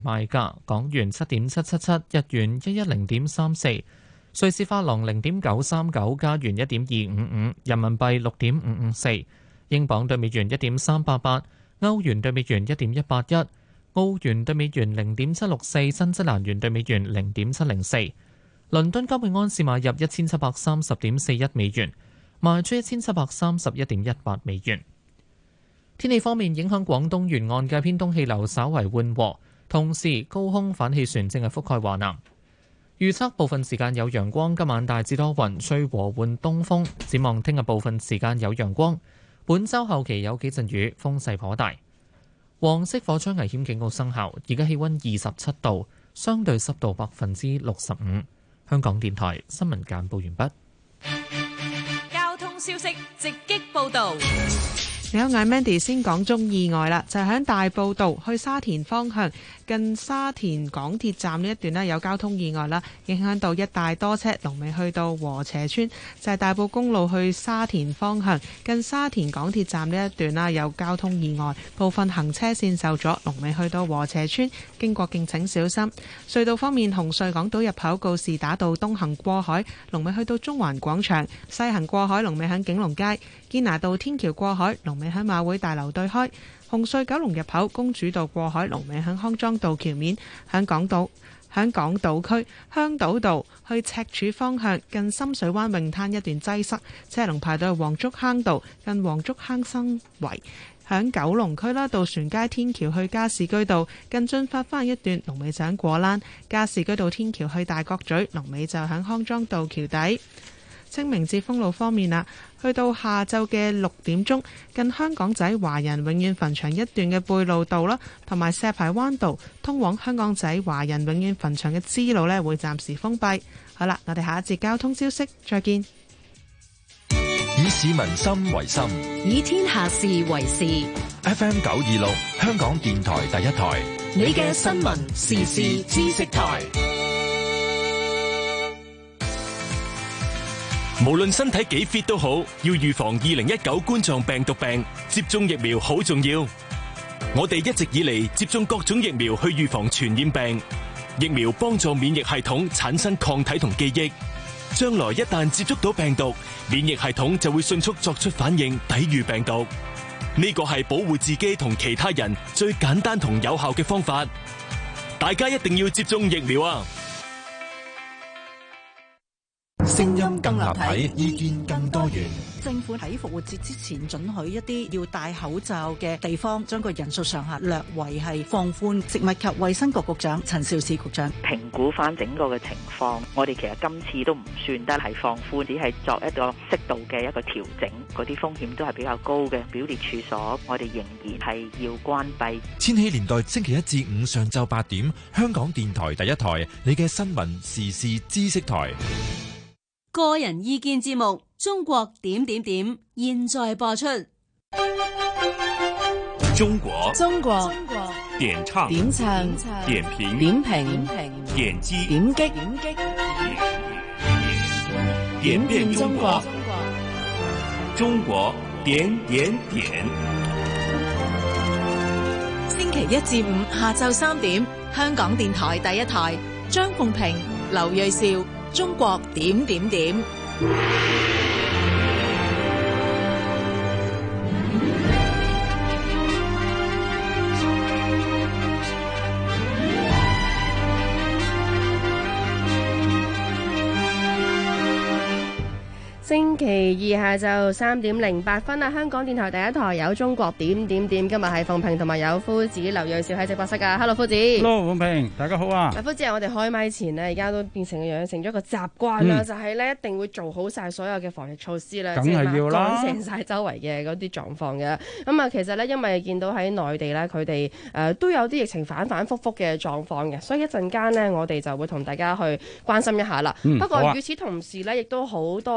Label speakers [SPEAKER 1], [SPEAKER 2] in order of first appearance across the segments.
[SPEAKER 1] 賣價港元7.777，日元110.34，瑞士法郎0.939，加元1.255，人民幣6.554，英鎊對美元1.388，歐元對美元1.181，澳元對美元0.764，新西蘭元對美元0.704。倫敦金每安士買入1730.41美元，賣出1731.18美元。天氣方面，影響廣東沿岸嘅偏東氣流稍為緩和，同時高空反氣旋正係覆蓋華南。預測部分時間有陽光，今晚大致多雲，吹和緩東風。展望聽日部分時間有陽光，本週後期有幾陣雨，風勢頗大。黃色火災危險警告生效，而家氣溫27度，相對濕度65%。香港電台新聞簡報完畢。
[SPEAKER 2] 交通消息直擊報導。
[SPEAKER 3] 你好，我係 Mandy，先講宗意外啦，就係喺大埔道去沙田方向，近沙田港鐵站呢一段呢有交通意外啦，影響到一大多車，龍尾去到禾輋村。就係大埔公路去沙田方向，近沙田港鐵站呢一段啦有交通意外，部分行車線受阻，龍尾去到禾輋村，經過敬請小心。隧道方面，紅隧港島入口告士打道東行過海，龍尾去到中環廣場；西行過海，龍尾喺景隆街。堅拿道天橋過海，龍尾喺馬會大樓對開；紅隧九龍入口公主道過海，龍尾喺康莊道橋面。喺港島區香島道去赤柱方向，近深水灣泳灘一段擠塞，車龍排到去黃竹坑道，近黃竹坑新圍。喺九龍區啦，渡船街天橋去加士居道，近進發翻一段，龍尾就喺果欄；加士居道天橋去大角咀，龍尾就喺康莊道橋底。清明節封路方面啦，去到下晝嘅6點鐘，近香港仔華人永遠墳場一段嘅貝路道啦，同埋石排灣道通往香港仔華人永遠墳場嘅支路呢會暫時封閉。好啦，我哋下一節交通消息再見。
[SPEAKER 4] 以市民心為心，
[SPEAKER 2] 以天下事為事。
[SPEAKER 4] FM 926，香港電台第一台，
[SPEAKER 2] 你嘅新聞時事知識台。
[SPEAKER 5] 無論身體幾 fit 都好，要預防2019冠狀病毒病，接種疫苗好重要。我哋一直以嚟接種各種疫苗去預防傳染病，疫苗幫助免疫系統產生抗體同記憶，將來一旦接觸到病毒，免疫系統就會迅速作出反應，抵禦病毒。呢個係保護自己同其他人最簡單同有效嘅方法。大家一定要接種疫苗啊！
[SPEAKER 4] 聲音更立體，意見更多元。
[SPEAKER 6] 政府喺復活節之前准許一啲要戴口罩嘅地方，將個人數上限略為係放寬。食物及衛生局局長陳肇始局長
[SPEAKER 7] 評估翻整個嘅情況，我哋其實今次都唔算得係放寬，只係作一個適度嘅一個調整。嗰啲風險都係比較高嘅表列處所，我哋仍然係要關閉。
[SPEAKER 4] 千禧年代星期一至五上晝8點，香港電台第一台，你嘅新聞時事知識台。
[SPEAKER 2] 個人意見節目《中國點點點》現在播出。
[SPEAKER 5] 中國點唱點評點擊點變中國，中國點點點。
[SPEAKER 6] 星期一至五下晝3點，香港電台第一台，張鳳平、劉銳紹。中國點點點。
[SPEAKER 8] 星期二下晝3點08分啊！香港電台第一台有中國點點點，今日係鳳平同埋有夫子劉銳紹喺直播室噶。Hello， 夫子。
[SPEAKER 9] Hello， 鳳平，大家好啊！
[SPEAKER 8] 夫子，我哋開麥前呢，而家都變成養成咗一個習慣啦，就係咧一定會做好晒所有嘅防疫措施啦，
[SPEAKER 9] 梗係要啦，
[SPEAKER 8] 乾淨晒周圍嘅嗰啲狀況嘅。咁啊，其實咧，因為見到喺內地咧，佢哋都有啲疫情反反覆覆嘅狀況嘅，所以一陣間呢，我哋就會同大家去關心一下啦。不過與此同時咧，亦都好多嘅城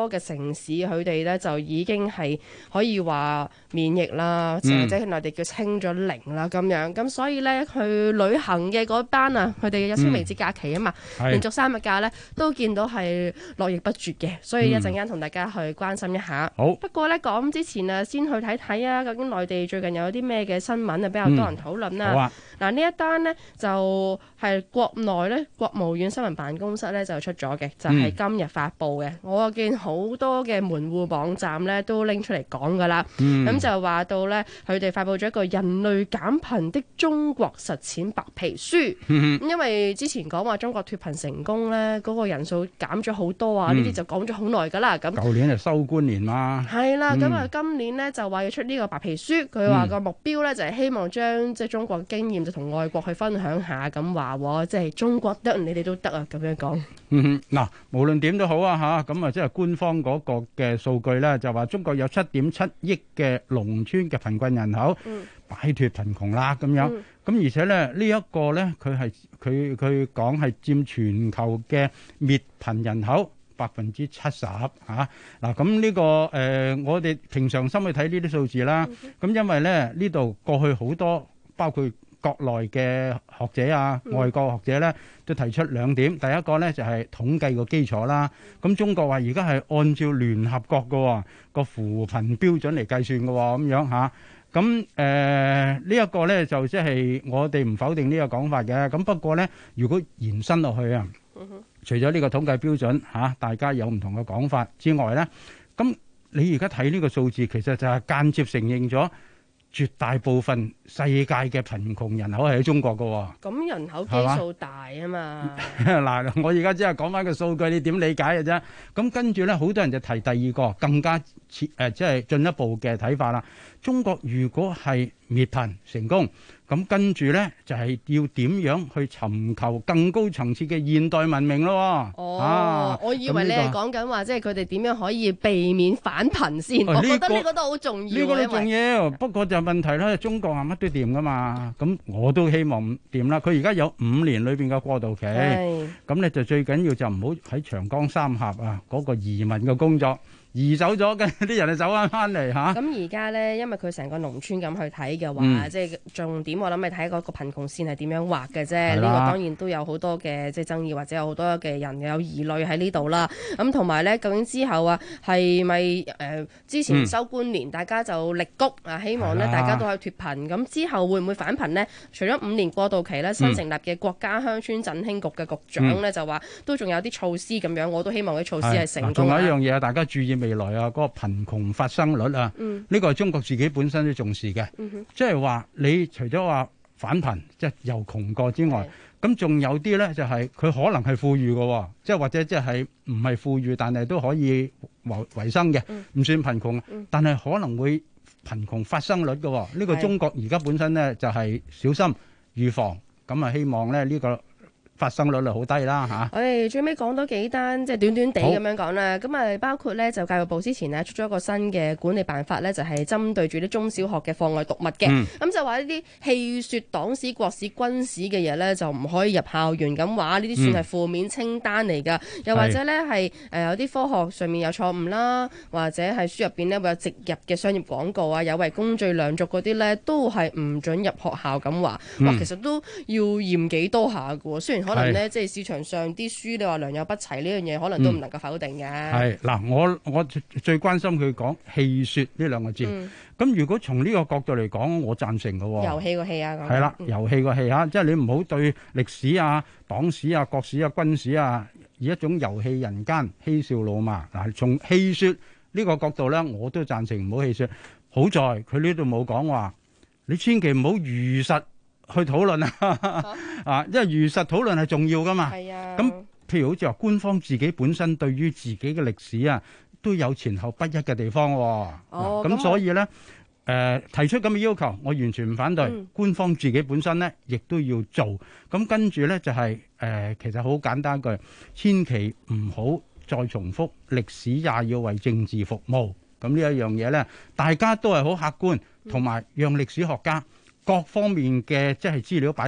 [SPEAKER 8] 城市佢哋咧就已經係可以話免疫啦，或者內地叫清咗零啦咁樣。咁所以咧去旅行嘅嗰班啊，佢哋有清明節假期啊嘛，連續3日假咧都見到係絡繹不絕嘅。所以一陣間同大家去關心一下。
[SPEAKER 9] 好，
[SPEAKER 8] 不過咧講之前啊，先去睇睇啊，究竟內地最近有啲咩嘅新聞啊，比較多人討論啦。
[SPEAKER 9] 好啊。
[SPEAKER 8] 嗱，呢一單呢，就係國內咧國務院新聞辦公室咧就出咗嘅，就係今日發布嘅。我見好多嘅門戶網站咧都拎出嚟講噶啦。咁就話到咧，佢哋發布咗一個人類減貧的中國實踐白皮書。因為之前講話中國脫貧成功咧，嗰個人數減咗好多啊，呢啲就講咗好耐噶啦。咁
[SPEAKER 9] 舊年係收官年嘛。
[SPEAKER 8] 係啦，咁啊今年咧就話要出呢個白皮書，佢話個目標咧就係希望將即係中國經驗就同外國去分享下，咁話即係中國得，你哋都得啊，咁樣講。
[SPEAKER 9] 嗱，無論點都好啊嚇，咁啊即係官方嗰個嘅數據咧，就話中國有7.7億嘅農村嘅貧困人口擺脫貧窮啦，咁樣。咁而且咧呢一個咧，佢講係佔全球嘅滅貧人口70%嚇。嗱，咁呢個我哋平常心去睇呢啲數字啦。咁因為咧呢度過去好多包括國內嘅學者啊，外國學者咧都提出2點。第一個咧就係統計個基礎啦。咁中國話而家係按照聯合國個扶貧標準嚟計算嘅喎，咁樣嚇。咁呢一個咧就即係我哋唔否定呢個講法嘅。咁不過咧，如果延伸落去啊，除咗呢個統計標準嚇，大家有唔同嘅講法之外咧，咁你而家睇呢個數字，其實就係間接承認咗絕大部分世界嘅貧窮人口係喺中國㗎。
[SPEAKER 8] 咁人口基數大啊嘛。
[SPEAKER 9] 嗱，我而家只係講翻個數據，你點理解嘅啫？咁跟住咧，好多人就提第二個更加即係進一步嘅睇法啦。中國如果係滅貧成功，咁跟住咧就係要點樣去尋求更高層次嘅現代文明咯。
[SPEAKER 8] 我以為你係講緊話，即係佢哋點樣可以避免反貧先。我覺得呢個都好重要。
[SPEAKER 9] 呢個都重要，不過就問題咧，中國係乜都掂噶嘛。咁我都希望掂啦。佢而家有5年裏邊嘅過渡期，咁咧就最緊要就唔好喺長江三峽啊嗰個移民嘅工作。移走咗嘅啲人就走翻嚟嚇。
[SPEAKER 8] 咁而家咧，因為佢成個農村咁去睇嘅話，即係重點，我諗係睇嗰個貧窮線係點樣畫嘅啫。呢個當然都有好多嘅即係爭議，或者有好多嘅人有疑慮喺呢度啦。咁同埋咧，究竟之後啊係咪之前收官年，大家就力谷啊，希望咧大家都可以脫貧。咁之後會唔會反貧呢？除咗5年過渡期咧，新成立嘅國家鄉村振興局嘅局長咧就話都仲有啲措施咁樣，我都希望啲措施係成功。
[SPEAKER 9] 仲有一樣嘢，大家注意未來啊，嗰個貧窮發生率啊，呢個係中國自己本身都重視嘅，即係話你除咗話反貧，即係又窮過之外，咁仲有啲咧就係佢可能係富裕嘅，即係或者即係唔係富裕，但係都可以維生嘅，唔算貧窮，但係可能會貧窮發生率嘅。呢個中國而家本身咧就係小心預防，咁啊希望咧呢個發生率好低啦嚇。
[SPEAKER 8] 我哋最尾講多幾單，即係短短地咁樣講啦。咁啊，包括咧就教育部之前咧出咗一個新嘅管理辦法咧，就係針對住啲中小學嘅課外讀物嘅。咁就話呢啲戲説黨史、國史、軍史嘅嘢咧，就唔可以入校園咁話，呢啲算係負面清單嚟㗎。又或者咧係有啲科學上面有錯誤啦，或者係書入邊咧會有植入嘅商業廣告啊，有違公序良俗嗰啲咧，都係唔準入學校咁話。哇，其實都要驗幾多下㗎喎。雖然可能咧，即係市場上啲書，你話良莠不齊呢樣嘢，可能都唔能夠否定嘅。
[SPEAKER 9] 係嗱，我最關心佢講戲説呢兩個字。咁如果從呢個角度嚟講，我贊成嘅喎。
[SPEAKER 8] 遊戲個戲啊，
[SPEAKER 9] 係啦，遊戲個戲嚇，即係你唔好對歷史啊、黨史啊、國史啊、軍史啊，以一種遊戲人間、嬉笑怒罵。嗱，從戲説呢個角度咧，我都贊成唔好戲説。好在佢呢度冇講話，你千祈唔好如實去討論啊！因為如實討論係重要噶嘛。係啊。咁譬如好似話官方自己本身對於自己嘅歷史啊，都有前後不一嘅地方喎。咁所以咧，提出咁嘅要求，我完全唔反對。官方自己本身咧，亦都要做。咁跟住咧就係其實好簡單一句，千祈唔好再重複歷史也要為政治服務。咁呢一樣嘢咧，大家都係好客觀，同埋讓歷史學家各方面嘅即係資料擺出嚟，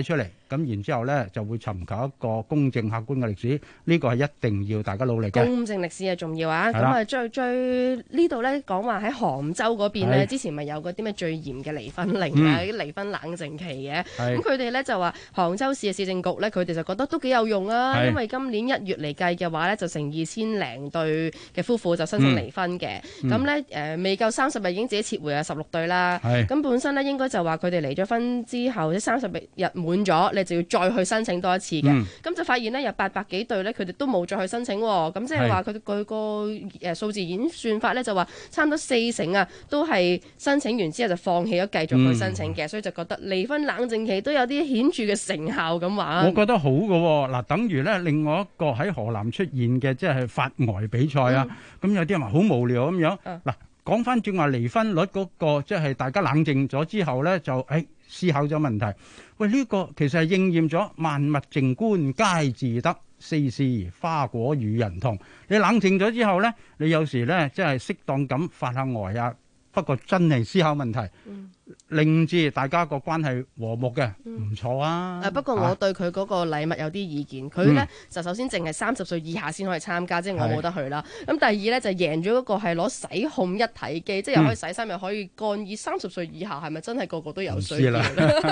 [SPEAKER 9] 咁然之後咧就會尋求一個公正客觀嘅歷史，呢個係一定要大家努力嘅。
[SPEAKER 8] 公正歷史係重要啊！咁
[SPEAKER 9] 係啦
[SPEAKER 8] 啊，最呢度咧講話喺杭州嗰邊咧，
[SPEAKER 9] 係
[SPEAKER 8] 之前咪有嗰啲咩最嚴嘅離婚令啊，啲離婚冷靜期嘅。咁佢哋咧就話杭州市嘅市政局咧，佢哋就覺得都幾有用啊，
[SPEAKER 9] 係
[SPEAKER 8] 因為今年1月嚟計嘅話咧，就成2000零對嘅夫婦就申請離婚嘅。咁咧未夠30日已經自己撤回啊16對啦。
[SPEAKER 9] 係
[SPEAKER 8] 咁本身咧應該就話佢哋離咗婚之後，即30日滿咗，你就要再去申請多一次嘅。咁就發現咧有800幾對咧，佢哋都冇再去申請喎。咁即係話佢個數字演算法咧就話差唔多40%啊，都係申請完之後就放棄咗繼續去申請嘅，所以就覺得離婚冷靜期都有啲顯著嘅成效咁話。
[SPEAKER 9] 我覺得好嘅喎，嗱，等於咧另外一個喺河南出現嘅即係發呆比賽啊，咁有啲人話好無聊咁樣。嗱，講翻轉話離婚率嗰個即係大家冷靜咗之後咧，就思考咗問題。喂，呢個其實係應驗咗萬物靜觀皆自得，四時花果與人同。你冷靜咗之後咧，你有時咧即係適當咁發下呆啊。不過真係思考問題，令至大家個關係和睦嘅，唔錯啊！
[SPEAKER 8] 不過我對佢嗰個禮物有啲意見，佢咧就首先淨係30歲以下先可以參加，即係我冇得去啦。咁第二咧就贏咗嗰個係攞洗控一體機，即係又可以洗衫又可以乾衣。30歲以下係咪真係個個都有需要咧？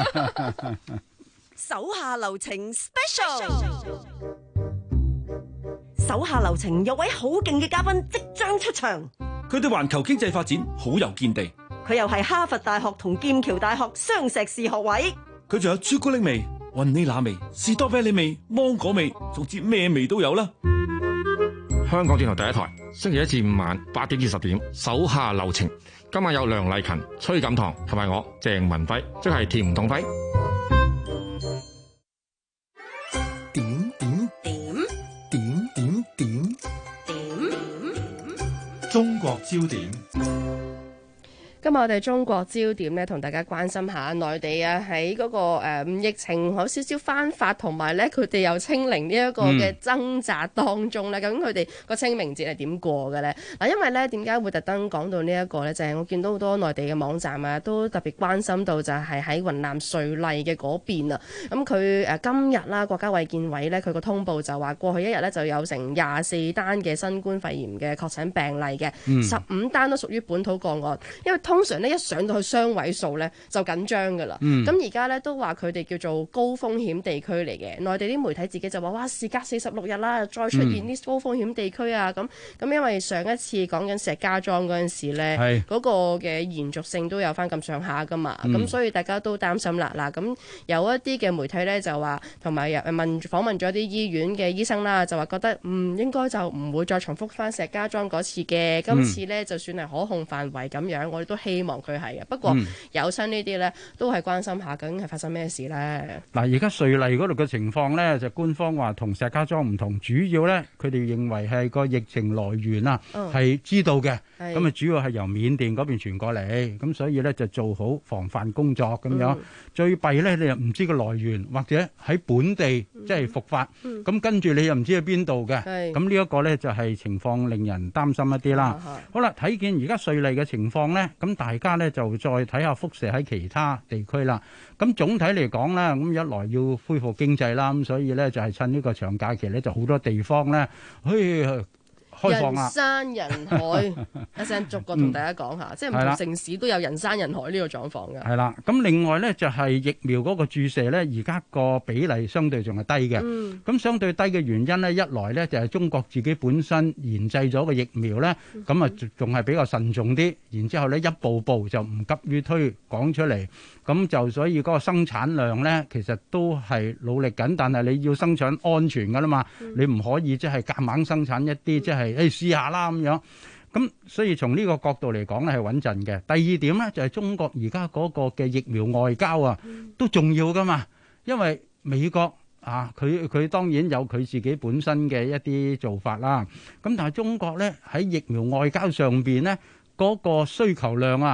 [SPEAKER 10] 手下留情 special， 手下留情有位好勁嘅嘉賓即將出場。
[SPEAKER 11] 佢對環球經濟發展好有見地，
[SPEAKER 10] 佢又係哈佛大學同劍橋大學雙碩士學位。
[SPEAKER 11] 佢仲有朱古力味、雲呢拿味、士多啤梨味、芒果味，總之咩味都有啦。
[SPEAKER 12] 香港電台第一台，星期1至5晚8點至10點，手下留情。今晚有梁麗勤、崔錦棠同埋我鄭文輝，即係甜同輝。
[SPEAKER 13] 中國焦點。
[SPEAKER 8] 今日我哋中國焦點咧，同大家關心下內地啊，喺嗰個疫情有少少翻發，同埋咧佢哋又清零呢一個嘅掙扎當中咧，究竟佢哋個清明節係點過嘅咧？嗱，因為咧點解會特登講到呢一個咧，就係我見到好多內地嘅網站啊，都特別關心到就係喺雲南瑞麗嘅嗰邊啊。咁佢今日啦，國家衛健委咧佢個通報就話，過去一日咧就有成24單嘅新冠肺炎嘅確診病例嘅，15單都屬於本土個案，因為通常咧一上到去雙位數咧就緊張㗎啦。咁而家咧都話佢哋叫做高風險地區嚟嘅。內地啲媒體自己就話：哇，事隔46日啦，再出現啲高風險地區啊！咁因為上一次講緊石家莊嗰陣時咧，嗰個嘅延續性都有翻咁上下㗎嘛。咁所以大家都擔心啦。嗱，咁有一啲嘅媒體咧就話，同埋訪問咗啲醫院嘅醫生啦，就話覺得應該就唔會再重複翻石家莊嗰次嘅。今次咧就算係可控範圍咁樣，我哋都希望佢係嘅。不過有親呢啲咧，都係關心下究竟係發生咩事咧。
[SPEAKER 9] 嗱，而家瑞麗嗰度嘅情況咧，就官方話同石家莊唔同，主要咧佢哋認為係個疫情來源啊，係知道嘅。咁啊，主要係由緬甸嗰邊傳過嚟，咁所以咧就做好防範工作咁樣。最弊咧，你又唔知個來源，或者喺本地即係復發，咁跟住你又唔知喺邊度嘅。咁呢一個咧就係情況令人擔心一啲啦。好啦，睇見而家瑞麗嘅情況咧，咁大家咧就再睇下輻射喺其他地區啦。咁總體嚟講咧，咁一來要恢復經濟啦，咁所以咧就係趁呢個長假期咧，就好多地方咧去開放啦。
[SPEAKER 8] 人山人海，一陣逐個同大家講下，即係唔同城市都有人山人海呢個狀況㗎。係
[SPEAKER 9] 啦，咁另外咧就係疫苗嗰個注射咧，而家個比例相對仲係低嘅。咁相對低嘅原因咧，一來咧就係中國自己本身研製咗個疫苗咧，咁啊仲係比較慎重啲，然之後咧一步步就唔急於推講出嚟。咁就所以嗰個生產量咧，其實都係努力緊，但係你要生產安全㗎啦嘛，你唔可以即係夾硬生產一啲即係試下啦咁樣。咁所以從呢個角度嚟講咧係穩陣嘅。第二點咧就係中國而家嗰個嘅疫苗外交啊，都重要㗎嘛，因為美國啊，佢當然有佢自己本身嘅一啲做法啦。咁但係中國咧喺疫苗外交上邊咧嗰個需求量啊，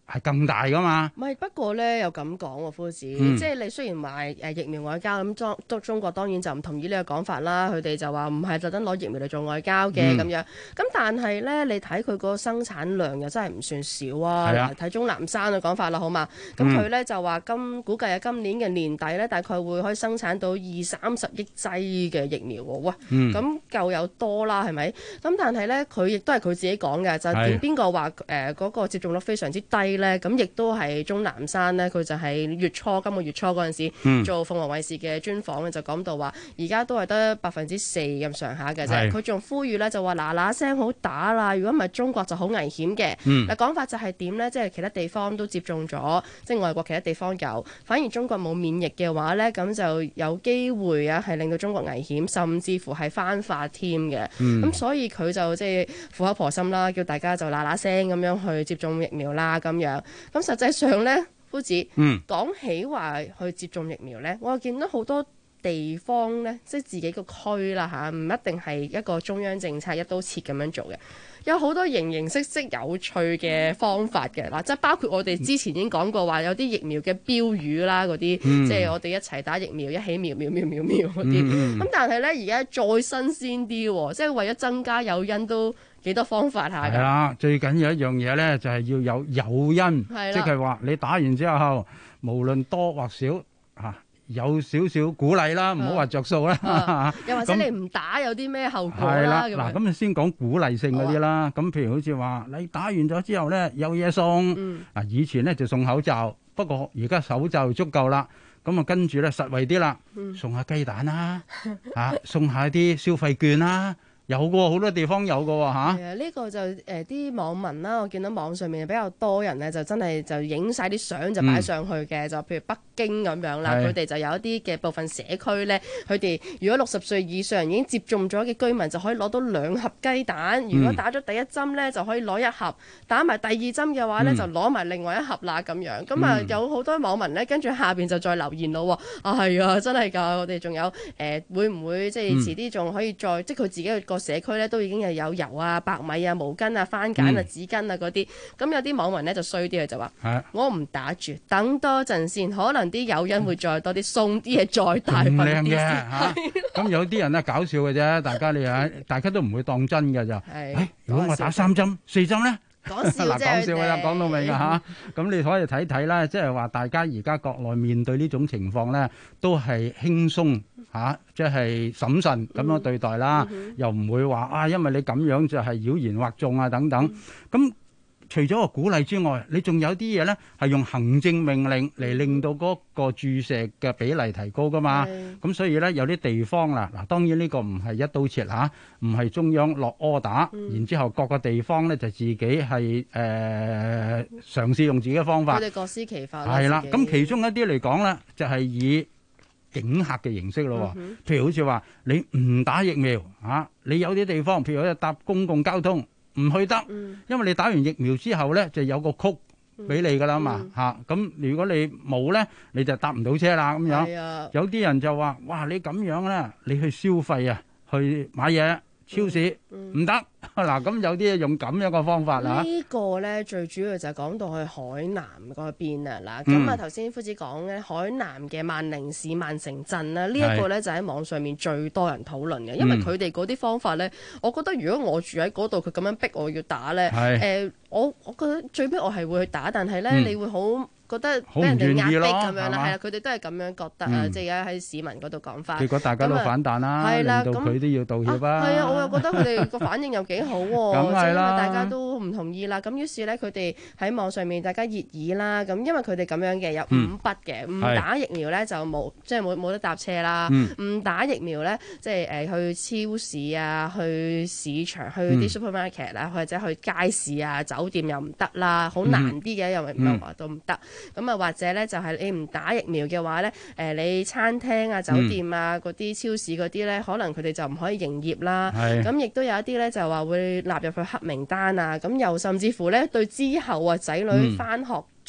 [SPEAKER 9] 係更大噶嘛。
[SPEAKER 8] 唔係，不過咧又咁講喎，夫子，即係你雖然話疫苗外交咁，中國當然就唔同意呢個講法啦。佢哋就話唔係特登攞疫苗嚟做外交嘅咁樣。咁但係咧，你睇佢個生產量又真係唔算少啊。睇鍾南山嘅講法啦，好嘛？咁佢咧就話估計今年嘅年底咧，大概會可以生產到20-30億劑嘅疫苗喎。哇，咁夠有多啦，係咪？咁但係咧，佢亦都係佢自己講嘅，就點邊個話嗰個接種率非常之低咧？咁亦都係鍾南山咧，佢就係今個月初嗰陣時做鳳凰衛視嘅專訪咧，就講到話而家都係得4%咁上下嘅啫。佢仲呼籲咧就話嗱聲好打啦，如果唔係中國就好危險嘅。嗱講法就係點咧？即係其他地方都接種咗，即係外國其他地方有，反而中國冇免疫嘅話咧，咁就有機會啊係令到中國危險，甚至乎係翻化添嘅。咁所以佢就即係苦口婆心啦，叫大家就嗱聲咁樣去接種疫苗啦咁樣。咁實際上咧，夫子講起話去接種疫苗咧，我見到好多地方咧，即係自己個區啦嚇，唔一定係一個中央政策一刀切咁樣做嘅，有好多形形色色有趣嘅方法嘅嗱，即係包括我哋之前已經講過話有啲疫苗嘅標語啦，嗰啲即係我哋一齊打疫苗，一起苗苗苗苗苗嗰啲。咁但係咧而家再新鮮啲喎，即係為咗增加誘因都幾多方法下㗎。係啦，
[SPEAKER 9] 最緊要一樣嘢咧，就係要有誘因，即係話你打完之後，無論多或少嚇。有少少鼓勵啦，唔好話着數啦。
[SPEAKER 8] 又或者你唔打有啲咩後果
[SPEAKER 9] 啦？係啦，
[SPEAKER 8] 嗱
[SPEAKER 9] 咁先講鼓勵性嗰啲啦。咁譬如好似話你打完咗之後咧，有嘢送。嗱，以前咧就送口罩，不過而家口罩足夠啦。咁啊，跟住咧實惠啲啦，送下雞蛋啦，送下啲消費券啦。有嘅，好多地方有嘅喎嚇。
[SPEAKER 8] 係啊，呢個就啲網民啦，我見到網上面比較多人咧，就真係就影晒啲相就擺上去嘅，就譬如北京咁樣啦，佢哋就有一啲嘅部分社區咧，佢哋如果60歲以上已經接種咗嘅居民就可以攞到2盒雞蛋，如果打咗第一針咧就可以攞1盒，打埋第二針嘅話咧就攞埋另外1盒啦咁樣。咁啊有好多網民咧跟住下邊就再留言咯喎，係啊真係㗎，我哋仲有會唔會即係遲啲仲可以再即係佢自己個社區咧都已經係有油啊、白米啊、毛巾啊、番梘啊、紙巾啊嗰啲，咁有啲網民咧就衰啲，就話我唔打住，等多陣先，可能啲誘因會再多啲，送啲嘢再大份啲先。
[SPEAKER 9] 咁有啲人咧搞笑嘅啫，大家都唔會當真嘅就。如果我打3針、4針咧？
[SPEAKER 8] 講笑啫，
[SPEAKER 9] 講笑啦，講到明㗎嚇。咁你可以睇睇啦，即係話大家而家國內面對呢種情況咧，都係輕鬆嚇，即係審慎咁樣對待啦，又唔會話因為你咁樣就係妖言惑眾啊等等。咁除咗個鼓勵之外，你仲有啲嘢咧係用行政命令嚟令到嗰個注射嘅比例提高噶嘛。咁所以咧有啲地方啦，嗱當然呢個唔係一刀切嚇，唔係中央落order，然之後各個地方咧就自己係嘗試用自己嘅方法。
[SPEAKER 8] 佢哋各施其法。
[SPEAKER 9] 係啦，咁其中一啲嚟講咧，就係以警嚇嘅形式咯。譬如好似話你唔打疫苗嚇，你有啲地方譬如好似搭公共交通。唔去得，因為你打完疫苗之後咧，就有個曲俾你噶啦嘛嚇。咁如果你冇咧，你就搭唔到車啦咁樣。有啲人就話：哇！你咁樣咧，你去消費啊，去買嘢，超市唔得。嗱，咁有啲用咁樣嘅方法啦。
[SPEAKER 8] 呢個咧最主要就係講到去海南嗰邊啊嗱。咁啊頭先夫子講咧，海南嘅萬寧市萬城鎮啦，呢一個咧就喺網上面最多人討論嘅，因為佢哋嗰啲方法咧，我覺得如果我住喺嗰度，佢咁樣逼我要打咧，我覺得最尾我係會去打，但係咧你會好覺得俾人哋壓迫咁樣啦，係啦，佢哋都係咁樣覺得啊，即係而家喺市民嗰度講法。
[SPEAKER 9] 結果大家都反彈啦，令到佢都要道歉啦。
[SPEAKER 8] 係啊，我又覺得佢哋個反應又幾好喎，即係因為大家都唔同意啦。咁於是咧，佢哋喺網上面大家熱議啦。咁因為佢哋咁樣嘅有5筆嘅，唔打疫苗咧就冇，即係冇得搭車啦。唔打疫苗咧，即係去超市啊、去市場、去啲 supermarket 啦，或者去街市啊、酒店又唔得啦，好難啲嘅，又唔係話都唔得。咁啊，或者咧就係你唔打疫苗嘅話咧，你餐廳啊、酒店啊嗰啲超市嗰啲咧，可能佢哋就唔可以營業啦。咁亦都有一啲咧就話會納入去黑名單啊。咁又甚至乎咧對之後啊仔女返學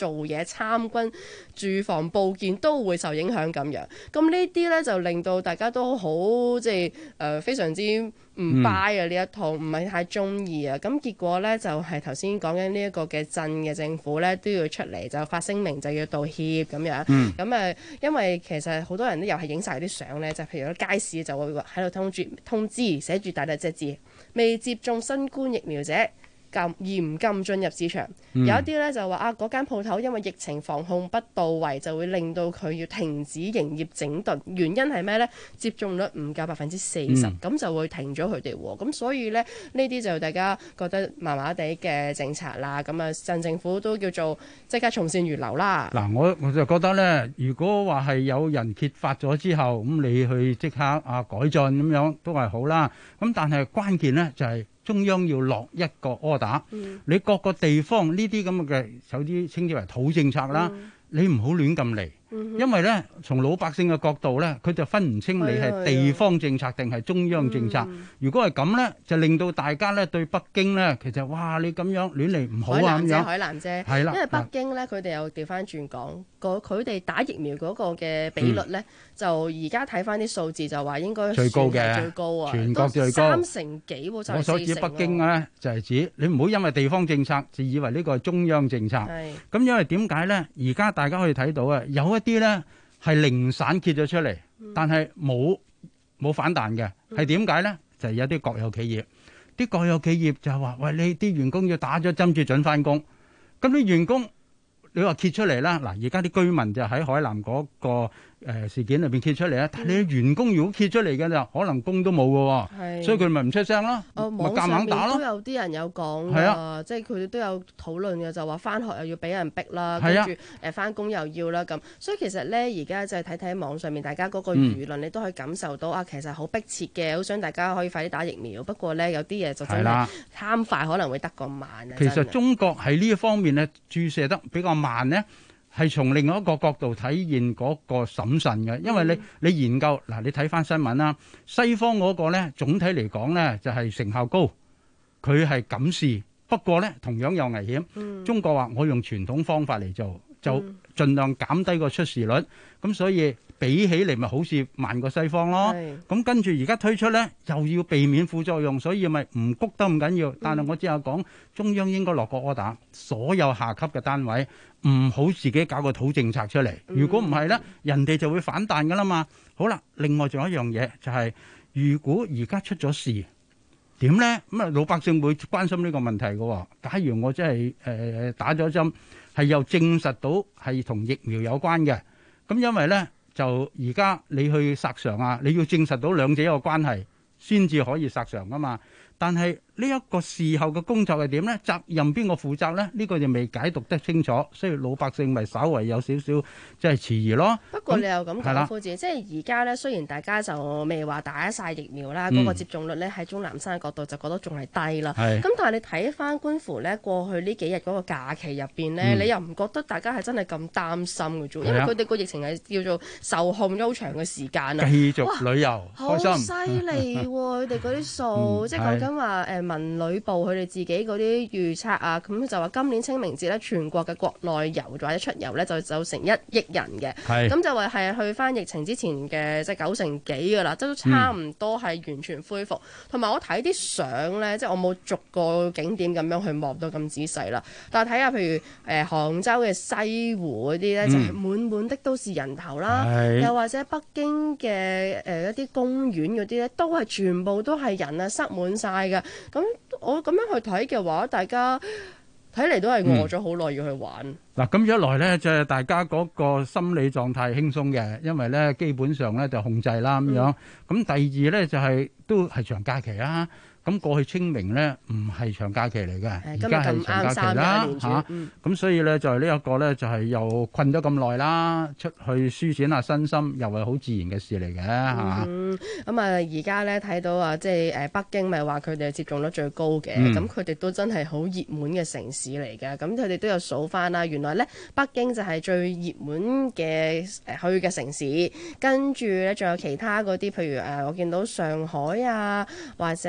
[SPEAKER 8] 做嘢、參軍、住房、報建都會受影響咁樣。咁呢啲呢，就令到大家都好即係非常之唔 buy 啊呢一套，唔係太中意啊。咁結果呢，就係頭先講緊呢一個嘅鎮嘅政府呢，都要出嚟就發聲明，就要道歉咁樣。咁因為其實好多人都又係影晒啲相呢，就譬如街市就會喺度通知寫住大大隻字，未接種新冠疫苗者嚴禁進入市場。有一啲咧就話嗰間鋪頭因為疫情防控不到位，就會令到佢要停止營業整頓。原因係咩呢？接種率唔夠40%，咁就會停咗佢哋喎。咁所以呢啲就大家覺得麻麻地嘅政策啦。咁鎮政府都叫做即刻從善如流啦。
[SPEAKER 9] 嗱，我就覺得呢，如果話係有人揭發咗之後，咁你去即刻改進咁樣都係好啦。咁但係關鍵呢就係中央要落一個 order，你各個地方呢啲咁嘅有啲稱之為土政策啦，你唔好亂咁嚟。因為咧，從老百姓嘅角度咧，佢就分唔清你係地方政策定係中央政策。如果係咁咧，就令到大家咧對北京咧，其實哇，你咁樣亂嚟唔好啊咁樣。
[SPEAKER 8] 海南啫，
[SPEAKER 9] 係啦，
[SPEAKER 8] 因為北京咧，佢哋又調翻轉講，佢哋打疫苗嗰個嘅比率咧，就而家睇翻啲數字就話應該
[SPEAKER 9] 最高嘅，
[SPEAKER 8] 最高啊，
[SPEAKER 9] 全國最高
[SPEAKER 8] 3成幾喎，就係4成。
[SPEAKER 9] 我所指北京咧，就係指你唔好因為地方政策就以為呢個係中央政策。咁因為點解咧？而家大家可以睇到啊，有一啲咧。係零散揭咗出嚟，但係冇反彈嘅，係點解呢？就係有啲國有企業，啲國有企業就係話：喂，你啲員工要打咗針至準翻工。咁啲員工你話揭出嚟啦，嗱，而家啲居民就喺海南嗰個事件裏邊揭出嚟啦。但係你啲員工如果揭出嚟嘅就可能工都冇嘅喎，所以佢咪唔出聲咯，咪夾硬打咯。
[SPEAKER 8] 都有啲人有講㗎，即係佢哋都有討論嘅，就話翻學又要俾人逼啦，跟住翻工又要啦咁。所以其實咧，而家就係睇睇網上面大家嗰個輿論，你都可以感受到其實好迫切嘅，好想大家可以快啲打疫苗。不過咧，有啲嘢就真係貪快可能會得個慢啊。
[SPEAKER 9] 其實中國喺呢一方面咧，注射得比較慢呢，係從另外一個角度體現嗰個審慎嘅，因為你研究嗱，你睇翻新聞啦，西方嗰個咧總體嚟講咧就係成效高，佢係敢試，不過咧同樣有危險。中國話我用傳統方法嚟做，就盡量減低個出事率，咁所以比起嚟咪好似慢過西方咯。咁跟住而家推出咧，又要避免副作用，所以咪唔谷得咁緊要。但係我只係講中央應該落個 order，所有下級嘅單位唔好自己搞個土政策出嚟。如果唔係咧，人哋就會反彈噶啦嘛。好啦，另外仲有一樣嘢就係，如果而家出咗事點咧？咁啊，老百姓會關心呢個問題嘅。假如我真係打咗針，係又證實到係同疫苗有關嘅，咁因為咧。就而家你去索償啊，你要證實到兩者有關係先至可以索償噶嘛。但係呢一個事後嘅工作係點呢？責任邊個負責呢？呢個就未解讀得清楚，所以老百姓咪稍為有少少即係遲疑咯。
[SPEAKER 8] 不過你又咁講，夫子，即係而家呢，雖然大家就未話打晒疫苗啦，嗰個接種率呢喺鍾南山嘅角度就覺得仲係低啦。咁但係你睇翻觀乎呢過去呢幾日嗰個假期入邊呢，你又唔覺得大家係真係咁擔心嘅啫？因為佢哋個疫情係叫做受控咗好長嘅時間啊，
[SPEAKER 9] 繼續旅遊開心，
[SPEAKER 8] 好犀利喎！佢哋嗰啲數，即係講緊話文旅部佢哋自己嗰啲預測啊，咁就話今年清明節咧，全國嘅國內遊或者出遊咧就成1億人嘅，咁就話係去翻疫情之前嘅即係9成幾㗎啦，都差唔多係完全恢復。同埋我睇啲相咧，即係我冇逐個景點咁樣去望到咁仔細啦，但係睇下譬如杭州嘅西湖嗰啲咧，就係滿滿的都是人頭啦，又或者北京嘅一啲公園嗰啲咧，都係全部都係人啊，塞滿晒嘅。咁我咁樣去睇嘅話，大家睇嚟都係餓咗好耐要去玩。
[SPEAKER 9] 嗱，咁一來呢，就係大家嗰個心理狀態輕鬆嘅，因為呢基本上呢就控制啦咁樣。咁第二呢，就係都係長假期啦。咁過去清明呢唔係長假期嚟嘅，而家係長假期啦嚇。咁所以呢，就係呢一個呢，就係又困咗咁耐啦，出去舒展下身心，又係好自然嘅事嚟嘅嚇。
[SPEAKER 8] 咁而家呢，睇到啊，即係北京咪話佢哋接種率最高嘅，咁佢哋都真係好熱門嘅城市嚟嘅。咁佢哋都有數翻啦，原來呢，北京就係最熱門嘅去嘅城市，跟住呢，仲有其他嗰啲，譬如我見到上海啊，或者係就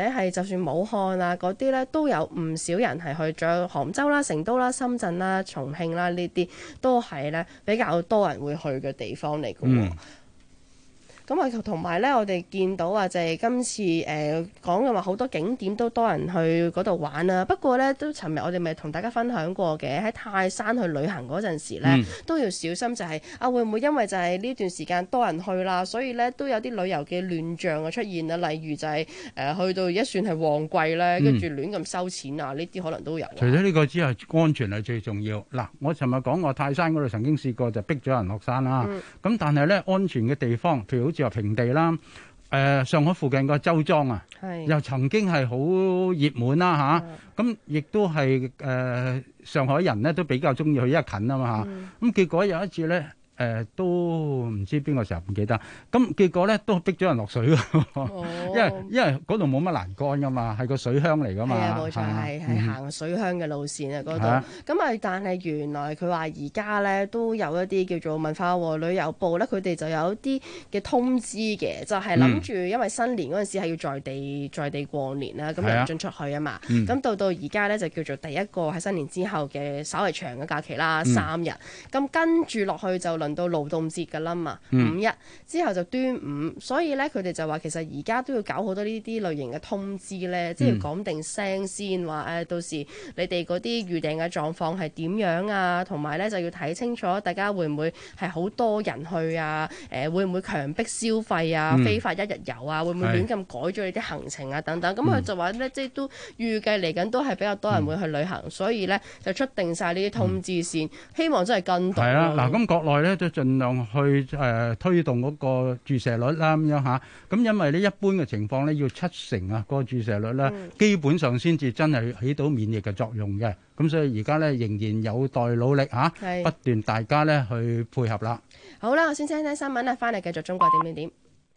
[SPEAKER 8] 就算武漢啊嗰啲咧，都有唔少人係去，仲有杭州啦、成都啦、深圳啦、重慶啦呢啲，都係咧比較多人會去嘅地方嚟嘅喎。咁啊，同埋咧，我哋見到啊，就係今次講嘅話，好多景點都多人去嗰度玩啦。不過咧，都尋日我哋咪同大家分享過嘅，喺泰山去旅行嗰陣時咧，都要小心，就係會唔會因為就係呢段時間多人去啦，所以咧都有啲旅遊嘅亂象嘅出現啊。例如就係去到一算係旺季咧，跟住亂咁收錢啊，呢啲可能都有。
[SPEAKER 9] 除咗呢個之外，安全係最重要。嗱，我尋日講過泰山嗰度曾經試過就逼咗人落山啦。咁但係咧，安全嘅地方，譬如好似話平地啦，上海附近個周莊啊，又曾經係好熱門啦嚇，咁亦都係上海人咧都比較中意去，因為近啊嘛嚇，咁結果有一次咧。都唔知邊個時候唔記得，咁結果咧都逼咗人落水㗎，因為嗰度冇乜欄杆噶嘛，係個水鄉嚟噶嘛。係啊，冇錯，係行水鄉嘅路線啊嗰度。咁啊，但係原來佢話而家咧都有一啲叫做文化和旅遊部咧，佢哋就有啲嘅通知嘅，就係諗住因為新年嗰陣時係要在地過年啦，咁入進出去啊嘛。咁到而家咧就叫做第一個喺新年之後嘅稍為長嘅假期啦，3日。咁跟住落去就輪到勞動節㗎啦嘛，5日之後就端午，所以咧佢哋就話其實而家都要搞好多呢啲類型嘅通知咧，即係要講定聲先，話到時你哋嗰啲預訂嘅狀況係點樣啊，同埋咧就要睇清楚大家會唔會係好多人去啊，會唔會強迫消費啊，非法一日遊啊，會唔會亂咁改咗你啲行程啊等等，咁佢就話咧即係都預計嚟緊都係比較多人會去旅行，所以咧就出定晒呢啲通知先，希望真係跟到。係啦， 嗱咁國內咧都盡量去推動嗰個注射率啦，咁樣嚇。咁因為呢一般嘅情況咧要70%啊，個注射率咧基本上先至真係起到免疫嘅作用嘅。咁所以而家咧仍然有待努力嚇，不斷大家咧去配合啦。
[SPEAKER 8] 好啦，我先聽新聞啦，翻嚟繼續中國點點點。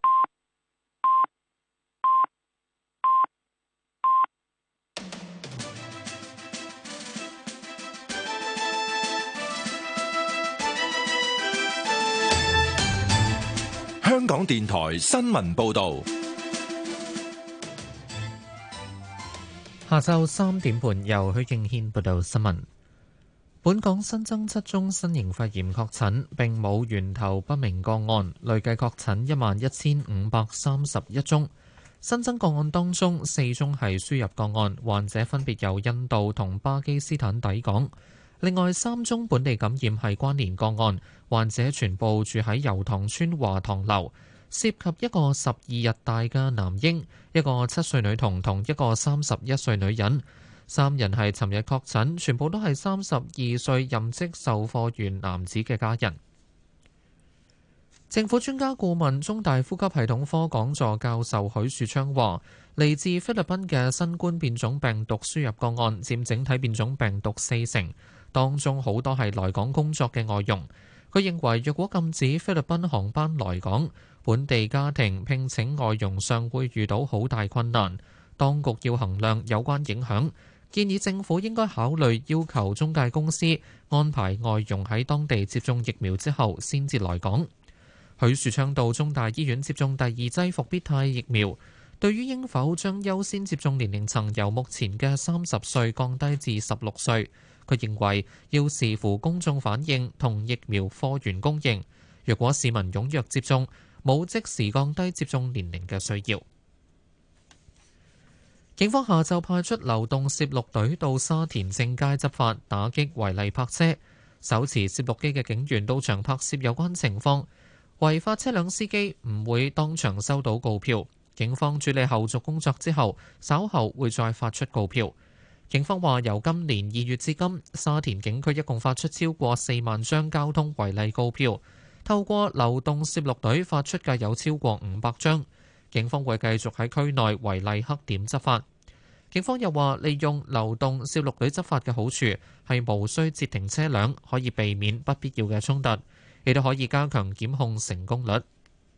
[SPEAKER 4] 香港電台新聞報導，
[SPEAKER 1] 下晝3點半由許敬軒報道新聞。本港新增7宗新型肺炎確診，並冇源頭不明個案，累計確診11,531宗。新增個案當中4宗係輸入個案，患者分別由印度同巴基斯坦抵港。另外3宗本地感染係關聯個案，患者全部住喺油塘村華塘樓，涉及一個12日大嘅男嬰、一個7歲女童同一個31歲女人。3人係尋日確診，全部都係32歲任職售貨員男子嘅家人。政府專家顧問、中大呼吸系統科講座教授許樹昌話，嚟自菲律賓嘅新冠變種病毒輸入個案佔整體變種病毒40%，當中好多係來港工作嘅外傭。佢認為，若果禁止菲律賓航班來港，本地家庭聘請外傭上會遇到好大困難。當局要衡量有關影響，建議政府應該考慮要求中介公司安排外傭喺當地接種疫苗之後先至來港。許樹昌到中大醫院接種第2劑復必泰疫苗，對於應否將優先接種年齡層由目前嘅30歲降低至16歲，佢認為要視乎公眾反應同疫苗貨源供應。若果市民踴躍接種，冇即時降低接種年齡嘅需要。警方下晝派出流動攝錄隊到沙田正街執法，打擊違例泊車。手持攝錄機嘅警員到場拍攝有關情況。違法車輛司機唔會當場收到告票，警方處理後續工作之後，稍後會再發出告票。警方話，由今年2月至今，沙田警區一共發出超過4萬張交通違例告票，透過流動攝錄隊發出嘅有超過500張。警方會繼續喺區內違例黑點執法。警方又話，利用流動攝錄隊執法嘅好處係無需截停車輛，可以避免不必要嘅衝突，亦都可以加強檢控成功率。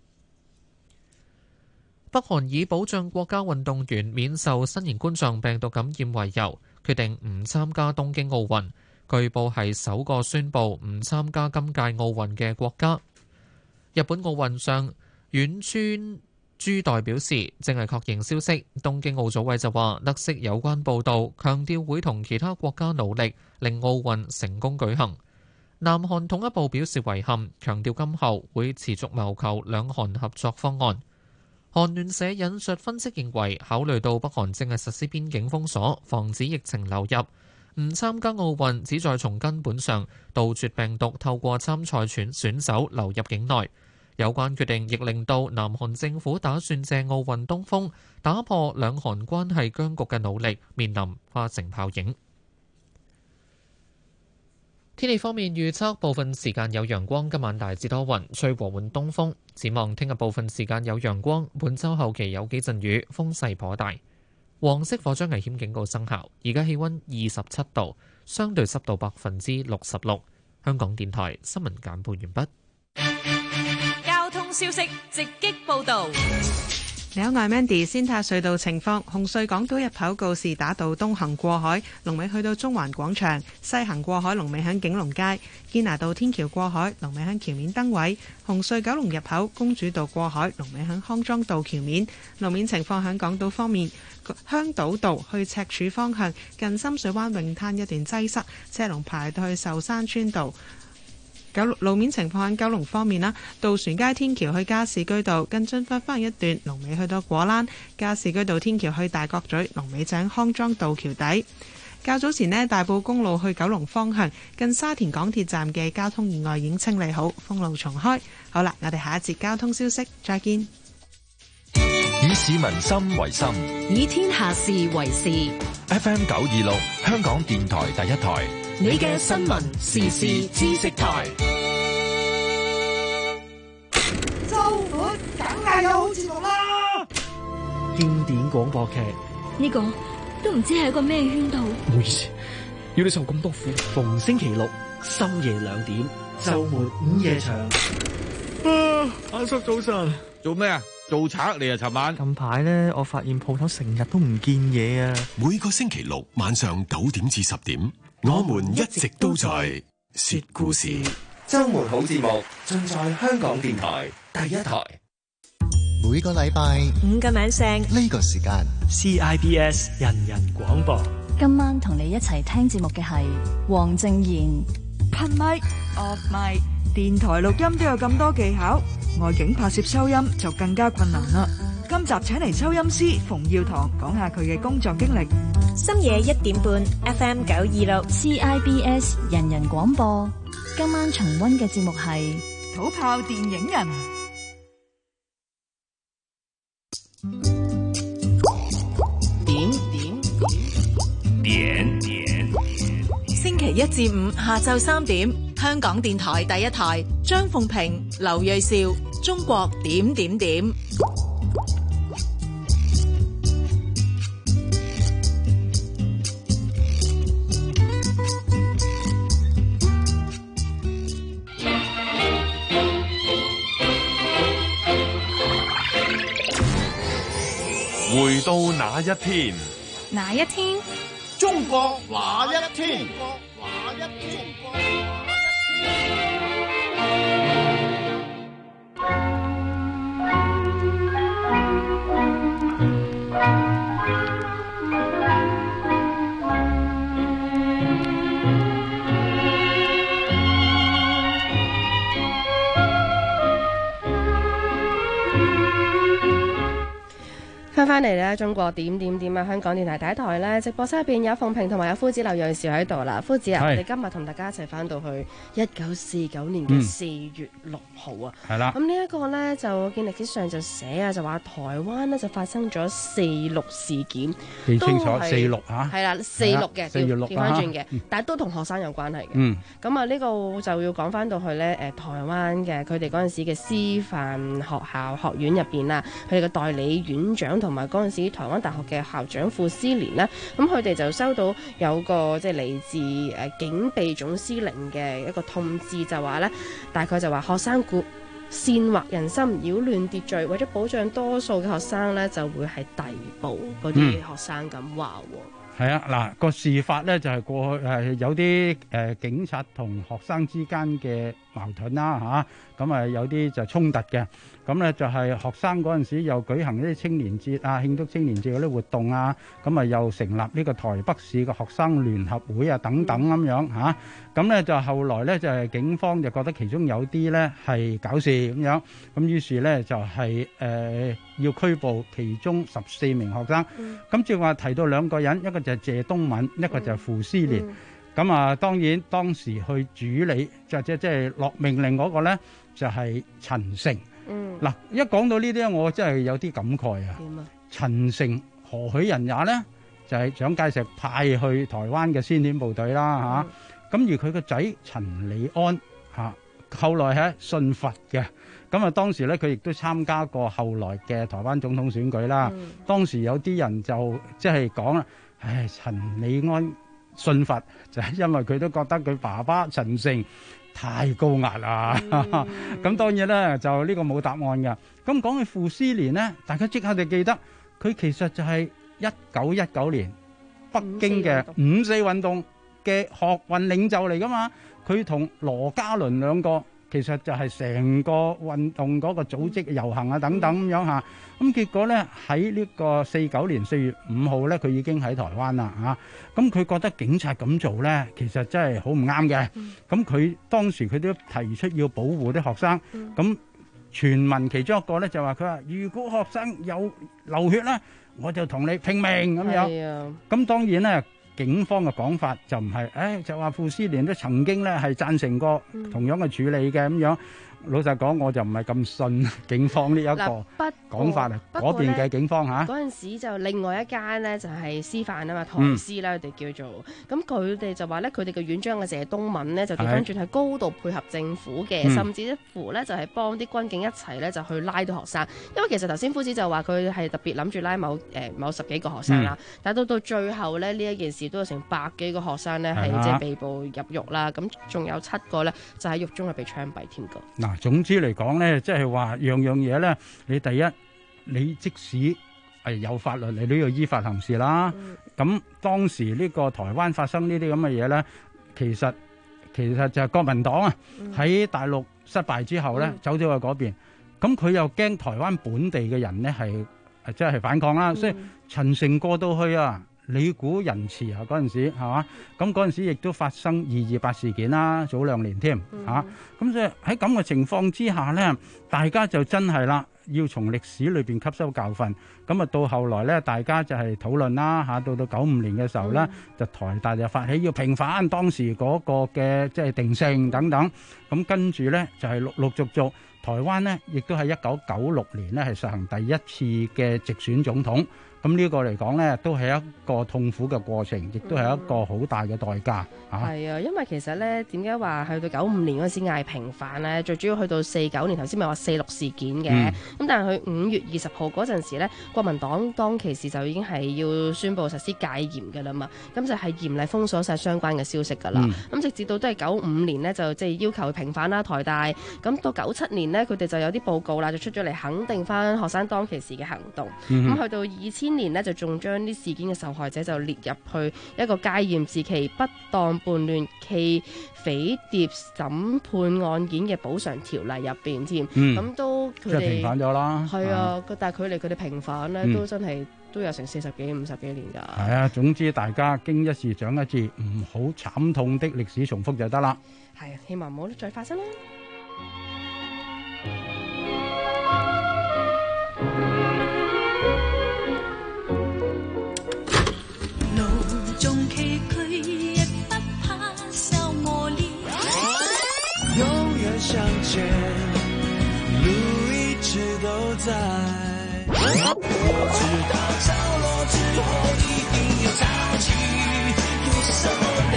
[SPEAKER 1] 北韓以保障國家運動員免受新型冠狀病毒感染為由，決定唔參加東京奧運，據報係首個宣布唔參加今屆奧運嘅國家。日本奧運上遠川朱代表示，正係確認消息。東京奧組委就話，得悉有關報導，強調會同其他國家努力，令奧運成功舉行。南韓統一部表示遺憾，強調今後會持續謀求兩韓合作方案。韓聯社引述分析認為，考慮到北韓正係實施邊境封鎖，防止疫情流入，唔參加奧運旨在從根本上杜絕病毒透過參賽選手流入境內。有關決定亦令到南韓政府打算借奧運東風打破兩韓關係僵局嘅努力面臨化成泡影。天氣方面預測部分時間有陽光，今晚大致多雲，吹和緩東風。展望聽日部分時間有陽光，本週後期有幾陣雨，風勢頗大。黃色火災危險警告生效。而家氣溫27度，相對濕度66%。香港電台新聞簡報完畢。
[SPEAKER 2] 交通消息直擊報導。
[SPEAKER 3] 你好，我係 Mandy。先睇下隧道情況。紅隧港島入口告士打道東行過海，龍尾去到中環廣場；西行過海，龍尾響景隆街。堅拿道天橋過海，龍尾響橋面燈位。紅隧九龍入口公主道過海，龍尾響康莊道橋面。路面情況響港島方面，香島道去赤柱方向近深水灣泳灘一段擠塞，車龍排到去壽山村道。路面情況喺九龍方面啦，渡船街天橋去加士居道跟進翻一段，龍尾去到果欄；加士居道天橋去大角咀，龍尾井康莊道橋底。較早前呢，大埔公路去九龍方向近沙田港鐵站嘅交通意外已經清理好，封路重開。好啦，我哋下一節交通消息再見。
[SPEAKER 14] 以市民心為心，
[SPEAKER 2] 以天下事為事。
[SPEAKER 14] FM 926香港電台第一台。
[SPEAKER 2] 你嘅新聞時事知識台，
[SPEAKER 15] 周末梗係有好節目啦！
[SPEAKER 16] 經典廣播劇
[SPEAKER 17] 呢個都唔知係個咩圈套。
[SPEAKER 16] 唔好意思，要你受咁多苦。逢星期六深夜2點，周末午夜場。阿叔早晨，
[SPEAKER 18] 做咩啊？做賊嚟啊！尋晚
[SPEAKER 16] 近排咧，我發現鋪頭成日都唔見嘢啊！
[SPEAKER 19] 每個星期六晚上9點至10點。我們一直都在說故事，
[SPEAKER 20] 周末好節目盡在香港電台第一台。
[SPEAKER 21] 每個禮拜
[SPEAKER 2] 5個晚上
[SPEAKER 21] 呢個時間
[SPEAKER 16] CIBS 人人廣播。
[SPEAKER 17] 今晚同你一齊聽節目嘅係黃正賢。
[SPEAKER 22] 噴咪 off 咪，電台錄音都有咁多技巧，外景拍攝收音就更加困難啦。今集請嚟收音師馮耀堂講下佢嘅工作經歷。
[SPEAKER 2] 深夜1點半 FM 926
[SPEAKER 17] CIBS 人人廣播。今晚重溫嘅節目係
[SPEAKER 22] 土炮電影人。
[SPEAKER 2] 點星期1至5下晝3點，香港電台第一台，張鳳平、劉銳紹，中國點點點。
[SPEAKER 13] 回到那一天，
[SPEAKER 17] 哪一天？
[SPEAKER 15] 中國那一天？
[SPEAKER 8] 翻嚟咧，中國點點點啊！香港電台第一台咧，直播室入邊有鳳萍同埋有夫子劉銳紹喺度啦。夫子啊，我哋今日同大家一齊翻到去1949年嘅4月6號啊。
[SPEAKER 9] 係啦。
[SPEAKER 8] 咁呢一個咧就我見歷史上就寫啊，就話台灣咧就發生咗46事件，
[SPEAKER 9] 記清楚46嚇。
[SPEAKER 8] 係啦，46嘅
[SPEAKER 9] 4月6
[SPEAKER 8] 調翻轉嘅，但係都同學生有關係嘅。咁啊，呢個就要講翻到去咧台灣嘅佢哋嗰陣時嘅師範學校學院入邊啦，佢哋嘅代理院長同埋嗰陣時台灣大學嘅校長傅斯年呢，咁佢哋就收到有個即係嚟自警備總司令嘅一個通知，就話呢，大概就話學生煽惑人心、擾亂秩序，為咗保障多數嘅學生呢，就會係逮捕嗰啲學生咁話喎。
[SPEAKER 9] 係啊，嗱個事發呢，就係過去有啲警察同學生之間嘅矛盾啦嚇，咁有啲就衝突嘅。咁咧就係學生嗰陣時又舉行一啲青年節啊，慶祝青年節嗰啲活動啊，咁又成立呢個台北市嘅學生聯合會啊等等咁樣嚇。咁咧就後來咧就係警方就覺得其中有啲咧係搞事咁樣，咁於是咧就係要拘捕其中14名學生。咁正話提到兩個人，一個就係謝東閔，一個就係傅斯年。咁當然當時去主理即係落命令嗰個咧就係陳誠。嗱，一講到呢啲咧，我真係有啲感慨啊！陳誠何許人也咧？就係蔣介石派去台灣嘅先遣部隊啦嚇。咁而佢個仔陳履安嚇，後來係信佛嘅。咁當時咧佢亦都參加過後來嘅台灣總統選舉啦。當時有啲人就即係講啦，唉，陳履安信佛就係因為佢都覺得佢爸爸陳誠太高壓啦，咁當然咧就呢個冇答案㗎。咁講起傅斯年呢，大家即刻就記得佢其實就係1919年北京嘅五四運動嘅學運領袖嚟㗎嘛。佢同羅家倫兩個其實就係成個運動嗰個組織遊行啊等等咁樣嚇。咁結果咧喺呢個49年4月5號咧，佢已經喺台灣啦嚇。咁佢覺得警察咁做咧，其實真係好唔啱嘅。咁佢當時佢都提出要保護啲學生。咁傳聞其中一個咧就話佢話：如果學生有流血咧，我就同你拼命咁樣。咁當然咧，警方嘅講法就唔係，就話傅斯年都曾經咧係贊成過同樣嘅處理嘅咁樣。老實講，我就唔係咁信警方呢一個講法啊。嗰邊嘅警方嚇，
[SPEAKER 8] 嗰陣時就另外一間呢，就係師範啊嘛，台師啦佢哋叫做。咁佢哋就話咧，佢哋嘅院長嘅謝東閔呢，就調翻轉係高度配合政府嘅，甚至乎咧就係幫啲軍警一齊咧就去拉到學生。因為其實頭先夫子就話佢係特別諗住拉某10幾個學生啦，但係到最後咧呢一件事都有成100幾個學生咧係即係被捕入獄啦。咁仲有7個咧就喺獄中係被槍斃添㗎。
[SPEAKER 9] 嗱，總之嚟講咧，即係話樣樣嘢咧，你第一，你即使係有法律，你都要依法行事啦。咁當時呢個台灣發生呢啲咁嘅嘢咧，其實就係國民黨啊喺大陸失敗之後咧，走咗去嗰邊。咁佢又驚台灣本地嘅人咧係即係反抗啦，所以陳誠過到去啊，你估仁慈啊嗰陣時係嘛？咁嗰陣時亦都發生228事件啦，早2年添嚇。咁所以喺咁嘅情況之下咧，大家就真係啦，要從歷史裏邊吸收教訓。咁到後來咧，大家就係討論啦嚇。到95年嘅時候咧，就台大就發起要平反當時嗰個嘅即係定性等等。咁跟住咧就係陸陸續續，台灣咧亦都係1996年咧係實行第一次嘅直選總統。咁呢個嚟講咧，都係一個痛苦嘅過程，亦都係一個好大嘅代價嚇。
[SPEAKER 8] 係啊，因為其實咧，點解話去到95年嗰陣時嗌平反咧？最主要去到49年，頭先咪話46事件嘅。咁但係佢5月20號嗰陣時咧，國民黨當其時就已經係要宣布實施戒嚴㗎啦嘛。咁就係嚴厲封鎖晒相關嘅消息㗎啦。咁直至到都係95年呢，就即係要求平反啦台大。咁到97年呢，佢哋就有啲報告啦，就出咗嚟肯定翻學生當其時嘅行動。咁去到2000年呢，就仲將啲事件嘅受害者就列入去一個戒嚴時期不當叛亂暨匪諜審判案件嘅補償條例入邊添。咁都佢哋
[SPEAKER 9] 平反咗啦。
[SPEAKER 8] 係啊，但係距離佢哋平反呢，都真係都有成40幾50幾年㗎。
[SPEAKER 9] 係啊，總之大家經一事長一智，唔好慘痛的歷史重複就得啦。
[SPEAKER 8] 係啊，希望唔好再發生啦。
[SPEAKER 5] 向前，路一直都在。我知道潮落之後一定有潮起，有什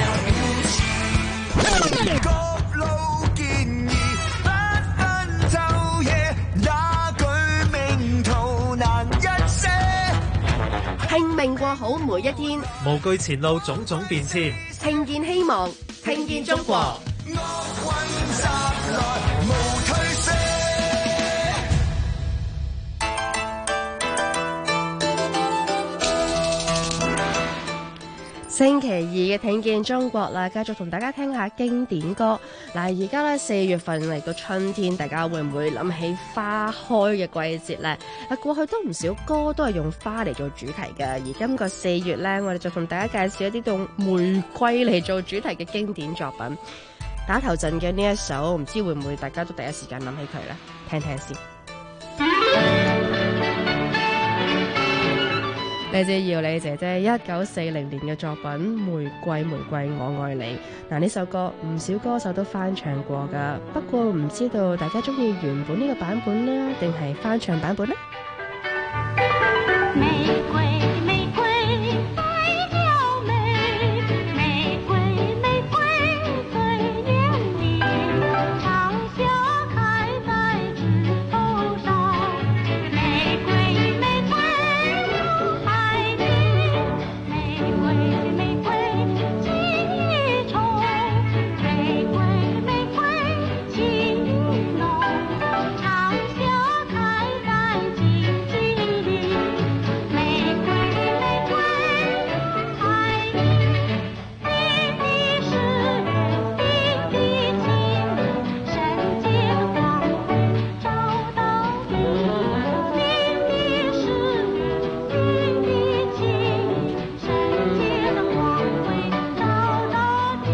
[SPEAKER 5] 麼了不起？高樓建議不分晝夜，那句名圖難一些。
[SPEAKER 8] 拼命過好每一天，
[SPEAKER 7] 無懼前路種種變遷，
[SPEAKER 8] 聽見希望，聽見中國。 星期二嘅聽見中國啦，繼續同大家聽下經典歌。嗱，而家咧4月份嚟到春天，大家會唔會諗起花開嘅季節呢？過去都唔少歌都係用花嚟做主題嘅，而今個4月呢，我哋就同大家介紹一啲用玫瑰嚟做主題嘅經典作品。打頭陣嘅呢一首，唔知會唔會大家都第一時間諗起佢呢？聽聽先。嚟自姚莉姐姐1940年嘅作品《玫瑰玫瑰我愛你》。嗱，呢首歌唔少歌手都翻唱過㗎，不過唔知道大家中意原本呢個版本呢，定係翻唱版本呢？
[SPEAKER 5] 玫瑰玫瑰最嬌美，玫瑰玫瑰最豔麗，長夏開在枝頭上，玫瑰玫瑰我愛你，玫瑰玫瑰情意重，玫瑰玫瑰情濃，長夏開在荊棘裡。玫瑰玫瑰我愛你，滴滴是雨，滴滴情，深情光輝照到底。滴滴是雨，滴滴情，深情光輝照到底。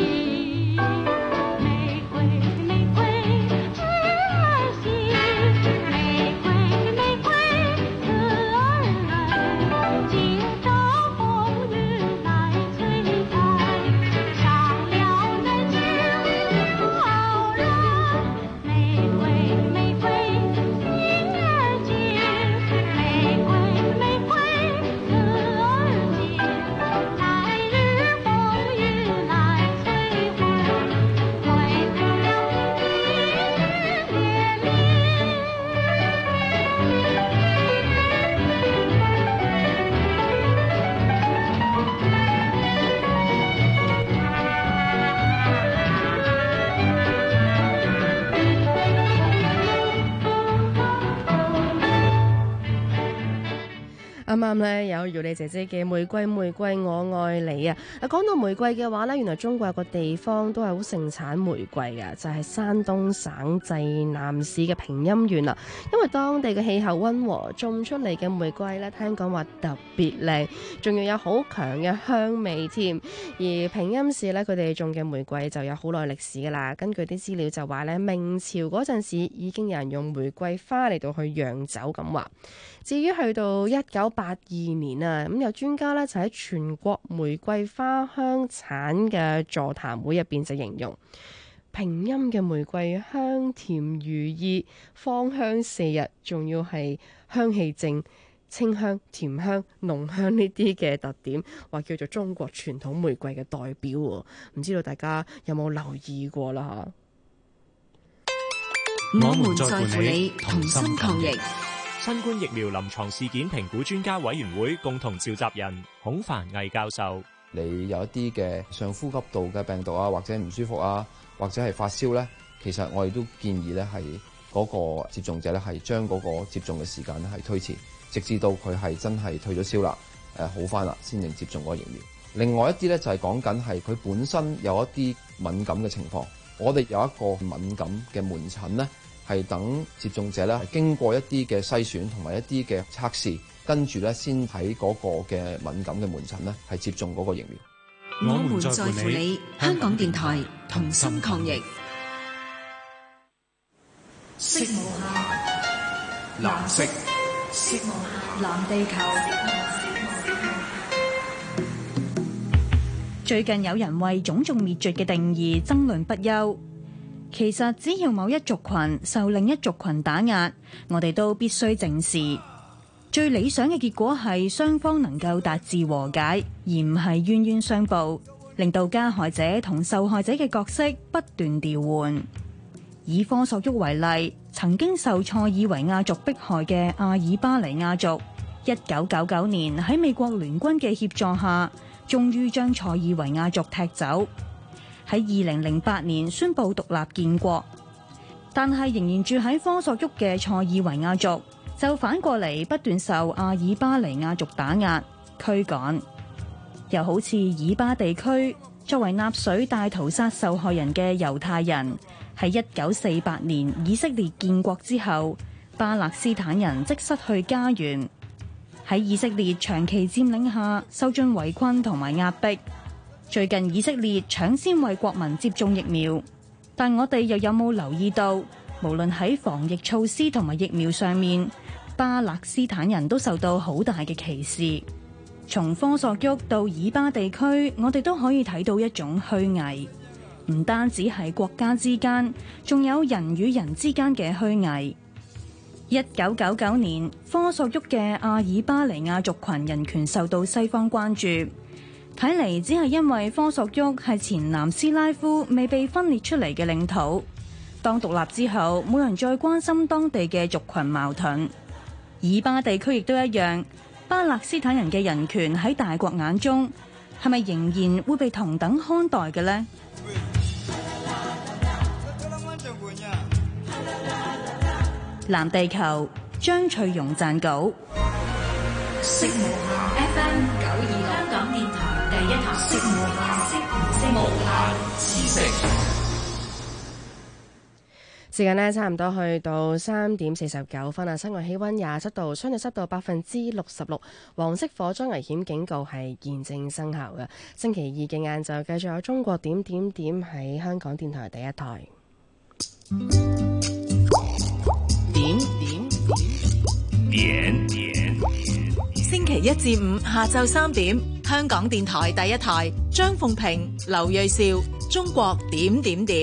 [SPEAKER 5] 玫瑰玫瑰知兒心，玫瑰玫瑰刺兒淚，今朝風雨來摧殘，傷了人情不傲然。玫瑰玫瑰心兒緊，玫瑰玫瑰刺兒緊，來日風雨來摧毀，毀不了你的烈焰。
[SPEAKER 8] 啱啱咧有姚莉姐姐嘅《玫瑰玫瑰我愛你》啊！講到玫瑰嘅話咧，原來中國有個地方都係好盛產玫瑰嘅，就係山東省濟南市嘅平陰縣啦。因為當地嘅氣候溫和，種出嚟嘅玫瑰咧，聽講話特別靚，仲要有好強嘅香味添。而平陰市咧，佢哋種嘅玫瑰就有好耐歷史噶啦。根據啲資料就話咧，明朝嗰陣時已經有人用玫瑰花嚟到去釀酒咁話。至於去到1982年啊，咁有專家咧就喺全國玫瑰花香產嘅座談會入邊就形容，平陰嘅玫瑰香甜如意，芳香4日，仲要係香氣正、清香、甜香、濃香呢啲嘅特點，話叫做中國傳統玫瑰嘅代表喎。唔知道大家有冇留意過啦
[SPEAKER 6] 嚇？我們在乎你，同心抗疫。
[SPEAKER 10] 新冠疫苗臨床事件評估專家委員會共同召集人孔繁毅教授：
[SPEAKER 23] 你有一啲嘅上呼吸道嘅病毒啊，或者唔舒服啊，或者係發燒咧，其實我哋都建議咧係嗰個接種者咧係將嗰個接種嘅時間咧係推遲，直至到佢係真係退咗燒啦，好翻啦，先至接種嗰個疫苗。另外一啲咧就係講緊係佢本身有一啲敏感嘅情況，我哋有一個敏感嘅門診咧。係等接種者咧，係經過一啲嘅篩選同埋一啲嘅測試，跟住咧先喺嗰個嘅敏感嘅門診咧，係接種嗰個疫苗。
[SPEAKER 6] 我們在乎你，香港電台同心抗疫。色無限，藍色，色無限，藍地球。
[SPEAKER 24] 最近有人為種族滅絕嘅定義爭論不休。其實只要某一族群受另一族群打壓，我哋都必須正視。最理想嘅結果係雙方能夠達至和解，而唔係冤冤相報，令到加害者同受害者嘅角色不斷調換。以科索沃為例，曾經受塞爾維亞族迫害嘅阿爾巴尼亞族，1999年喺美國聯軍嘅協助下，終於將塞爾維亞族踢走。喺2008年宣布獨立建國，但係仍然住喺科索沃嘅塞爾維亞族就反過嚟不斷受阿爾巴尼亞族打壓驅趕。 又好似以巴地區，作為納粹大屠殺受害人嘅猶太人，喺1948年以色列建國之後，巴勒斯坦人即失去家園，喺以色列長期佔領下受盡圍困同埋壓迫。最近以色列搶先為國民接種疫苗，但我哋又有冇留意到，無論喺防疫措施同埋疫苗上面，巴勒斯坦人都受到好大嘅歧視。從科索沃到以巴地區，我哋都可以睇到一種虛偽，唔單止係國家之間，仲有人與人之間嘅虛偽。1999年，科索沃嘅阿爾巴尼亞族群人權受到西方關注，睇嚟只係因為科索沃係前南斯拉夫未被分裂出嚟嘅領土。當獨立之後，冇人再關心當地嘅族群矛盾。以巴地區亦都一樣，巴勒斯坦人嘅人權喺大國眼中係咪仍然會被同等看待嘅呢？藍地球張翠容撰稿。
[SPEAKER 6] 色無限 FM 92香港電台第一台，色無限知識。
[SPEAKER 8] 時間呢差唔多去到3點49分啊，室外氣溫27度，相對濕度66%，黃色火災危險警告係現正生效嘅。星期二嘅晏晝繼續有中國點喺香港電台第一台。
[SPEAKER 2] 星期一至五下晝3點，香港電台第一台，張鳳平、劉銳紹，中國點。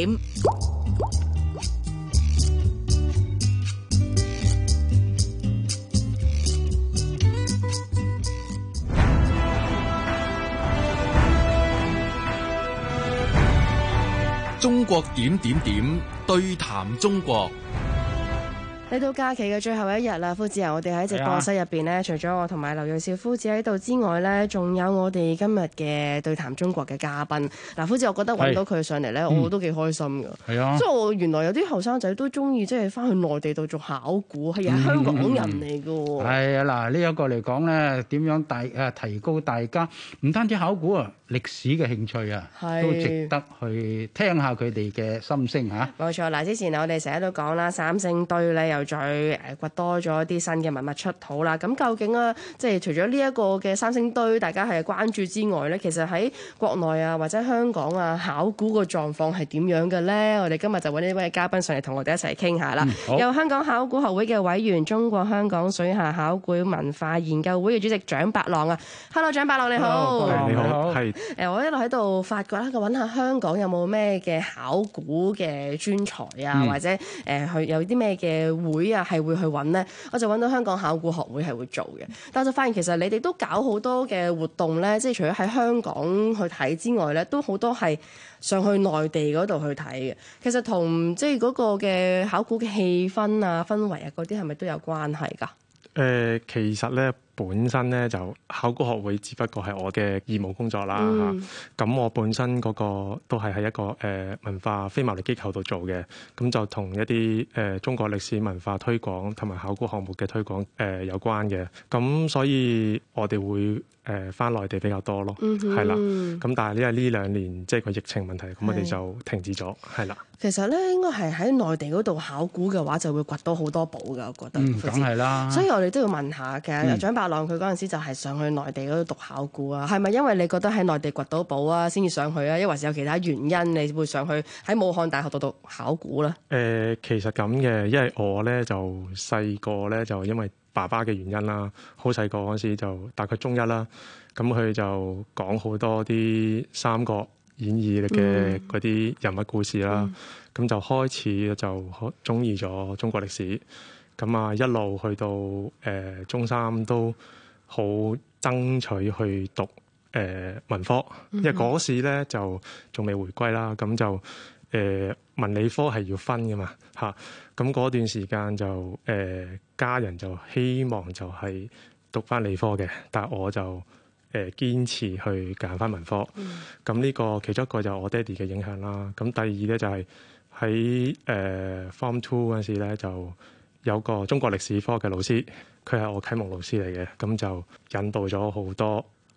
[SPEAKER 14] 中國點對談中國。
[SPEAKER 8] 嚟到假期嘅最後一日啦，夫子啊，我哋喺直播室入邊呢，除咗我同埋劉銳紹夫子喺度之外呢，仲有我哋今日嘅對談中國嘅嘉賓。嗱，夫子，我覺得揾到佢上嚟呢，我都幾開心噶。係啊，即係我原來有啲後生仔都中意即係翻去內地度做考古，係香港人嚟噶。係啊，
[SPEAKER 9] 嗱，呢一個嚟講呢，點樣提高大家唔單止考古啊，歷史嘅興趣啊，都值得去聽下佢哋嘅心聲嚇。冇錯，
[SPEAKER 8] 嗱，之前我哋成日都講啦，三星堆咧又再掘多咗一啲新嘅文物出土啦。咁究竟啊，即係除咗呢一個嘅三星堆大家係關注之外咧，其實喺國內啊或者香港啊考古個狀況係點樣嘅咧？我哋今日就揾呢位嘉賓上嚟同我哋一齊傾下啦。有香港考古學會嘅委員、中國香港水下考古文化研究會嘅主席蔣伯朗啊。Hello， 蔣伯朗你好。你好，係。我一路喺度發掘啦，揾下香港有冇咩嘅考古嘅專才啊，或者去有啲咩嘅會啊，係會去揾呢？我就揾到香港考古學會係會做嘅，但係就發現其實你哋都搞好多嘅活動呢，即係除咗喺香港去睇之外呢，都好多係上去內地嗰度去睇嘅。其實同即係嗰個嘅考古嘅氣氛啊、氛圍啊嗰啲係咪都有關係㗎？
[SPEAKER 1] 其實咧本身咧就考古學會只不過係我嘅義務工作啦嚇。咁我本身嗰個都係喺一個文化非牟利機構度做嘅，咁就同一啲中國歷史文化推廣同埋考古項目嘅推廣有關嘅。咁所以我哋會返內地比較多咯，係啦。咁但係因為呢2年即係個疫情問題，咁我哋就停止咗，係啦。
[SPEAKER 8] 其實咧應該係喺內地嗰度考古嘅話，就會掘到好多寶㗎，我覺得。
[SPEAKER 9] 梗係啦。所以
[SPEAKER 8] 我哋都要問下嘅，蔣伯朗佢嗰陣時就係上去內地嗰度讀考古啊，係咪因為你覺得喺內地掘到寶啊，先至上去啊？抑或是有其他原因你會上去喺武漢大學度讀考古咧？
[SPEAKER 1] 其實咁嘅，因為我咧就細個咧就因為爸爸嘅原因啦，好細個嗰時就大概中一啦，咁佢就講好多啲《三國演義》嘅嗰啲人物故事啦，咁就開始就中意咗中國歷史，咁啊一路去到中三都好爭取去讀文科，因為嗰時咧就仲未回歸啦，咁就文理科係要分㗎嘛嚇，咁嗰段時間就家人就希望就係讀返理科嘅，但係我就堅持去揀返文科。咁呢個其中一個就係我爹哋嘅影響啦。咁第二咧就係喺Form 2嗰陣時咧就有個中國歷史科嘅老師，佢係我啟蒙老師嚟嘅，咁就引導咗好多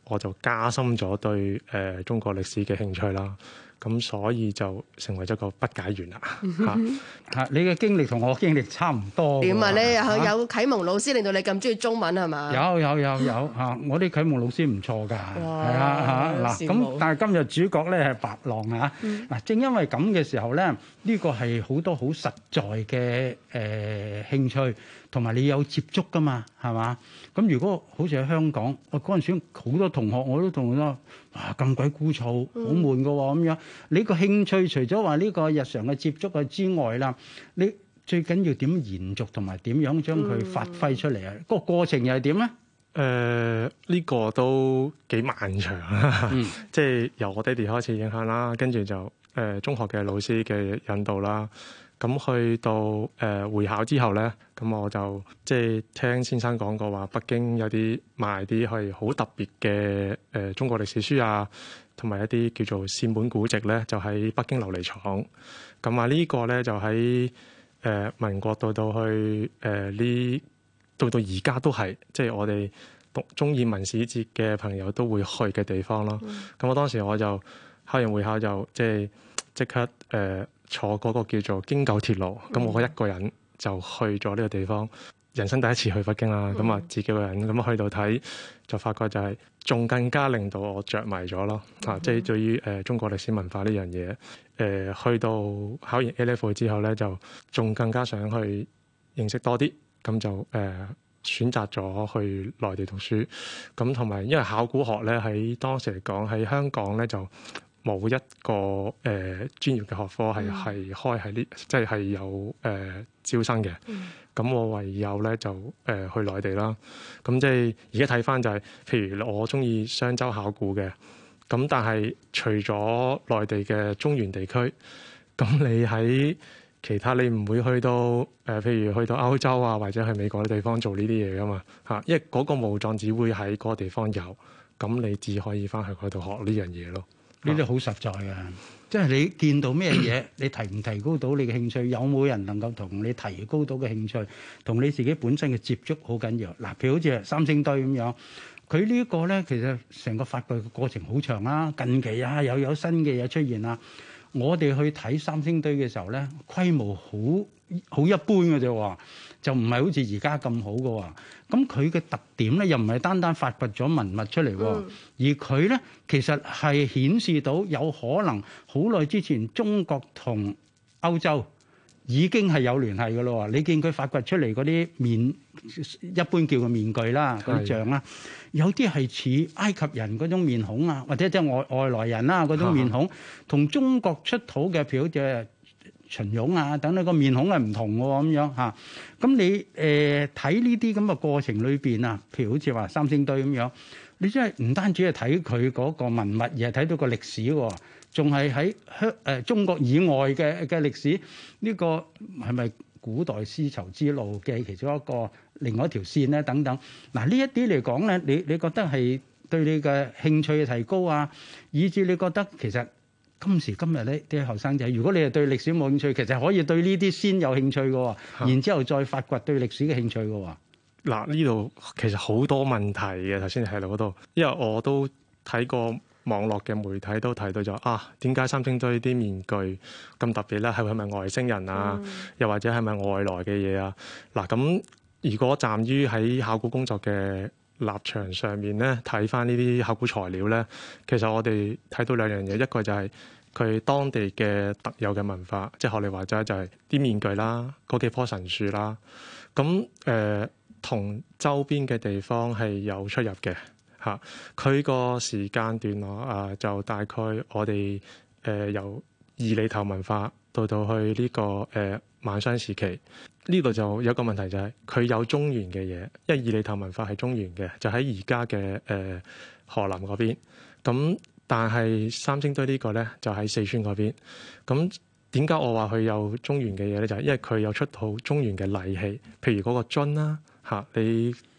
[SPEAKER 1] 我就加深咗對中國歷史嘅興趣啦。咁所以就成為咗個不解緣啦。
[SPEAKER 9] 嚇，你嘅經歷同我經歷差唔多。
[SPEAKER 8] 點啊？你有啟蒙老師令到你咁中意中文係嘛？
[SPEAKER 9] 有嚇，我啲啟蒙老師唔錯㗎，係啊嚇嗱。咁但係今日主角咧係白浪啊。嗱，正因為咁嘅時候咧，呢個係好多好實在嘅興趣，同埋你有接觸㗎嘛，係嘛？咁如果好似喺香港，我嗰陣時好多同學我都同佢話：哇，咁鬼枯燥，好悶㗎喎咁樣。你個興趣除咗話呢個日常嘅接觸之外啦，你最緊要點延續同埋點樣將佢發揮出嚟啊？個過程又係點咧？
[SPEAKER 1] 呢個都幾漫長啦，即係由我爹哋開始影響啦，跟住就中學嘅老師嘅引導啦。咁去到會考之後咧，咁我就即係聽先生講過話，北京有啲賣啲係好特別嘅中國歷史書啊，同埋一啲叫做善本古籍咧，就喺北京琉璃廠。咁啊呢個咧就喺民國到去到而家都係，即係我哋中意文史節嘅朋友都會去嘅地方咯。咁我當時我就考完會考就即刻坐嗰個叫做京九鐵路，咁我一個人就去咗呢個地方，人生第一次去北京啦。咁啊自己個人咁去到睇，就發覺就係仲更加令到我着迷咗咯。即係對於中國歷史文化呢樣嘢，去到考完 A-Level 之後咧，就仲更加想去認識多啲，咁就選擇咗去內地讀書。咁同埋因為考古學咧喺當時嚟講喺香港咧就冇一個專業嘅學科係開喺呢，即係有招生嘅。咁我唯有咧就去內地啦。咁即係而家睇翻就係，譬如我中意商周考古嘅，咁但係除咗內地嘅中原地區，咁你喺其他你唔會去到譬如去到歐洲啊，或者去美國啲地方做呢啲嘢噶嘛嚇，因為嗰個墓葬只會喺嗰個地方有，咁你只可以翻去嗰度學呢樣嘢咯。
[SPEAKER 9] 呢啲好實在嘅，即係你見到咩嘢，你提唔提高到你嘅興趣？有冇人能夠同你提高到嘅興趣？同你自己本身嘅接觸好緊要。嗱，譬如好似三星堆咁樣，佢呢個咧其實成個發掘嘅過程好長啦。近期啊，又有新嘅嘢出現啦。我哋去睇三星堆嘅時候咧，規模好一般嘅啫喎，就唔係好似而家咁好嘅喎。咁佢嘅特點咧，又唔係單單發掘咗文物出嚟喎，而佢咧其實係顯示到有可能好耐之前中國同歐洲已經係有聯繫嘅咯喎。你見佢發掘出嚟嗰啲面，一般叫嘅面具啦，嗰啲像啦，有啲係似埃及人嗰種面孔啊，或者即係外來人啦嗰種面孔，同中國出土嘅譬如好似秦俑啊等等個面孔係唔同嘅喎，咁樣嚇。咁你睇呢啲咁嘅過程裏邊啊，譬如好似話三星堆咁樣，你真係唔單止係睇佢嗰個文物，而係睇到個歷史喎，仲係喺中國以外嘅歷史。呢個係咪古代絲綢之路嘅其中一個另外一條線咧？等等嗱，呢一啲嚟講咧，你覺得係對你嘅興趣嘅提高啊，以至你覺得其實今時今日咧啲後生仔，如果你係對歷史冇興趣，其實可以對呢啲先有興趣嘅喎，然之後再發掘對歷史嘅興趣嘅喎。
[SPEAKER 1] 嗱，呢度其實好多問題嘅，頭先你喺度嗰度，因為我都睇過網絡嘅媒體都提到咗點解三星堆啲面具咁特別咧？係咪外星人啊？又或者係咪外來嘅嘢啊？嗱，咁如果站於喺考古工作嘅立場上面咧，睇翻呢啲考古材料咧，其實我哋睇到兩樣嘢，一個就係佢當地嘅特有嘅文化，即係學你話齋就係啲面具啦，嗰幾棵神樹啦，咁同周邊嘅地方係有出入嘅嚇。佢個時間段就大概我哋由二里頭文化到去呢個晚商時期。呢度就有一個問題，就係佢有中原嘅嘢，因為二里頭文化係中原嘅，就喺而家嘅河南嗰邊。咁但係三星堆呢個咧就喺四川嗰邊。咁點解我話佢有中原嘅嘢咧？就係因為佢有出土中原嘅禮器，譬如嗰個樽啦嚇，你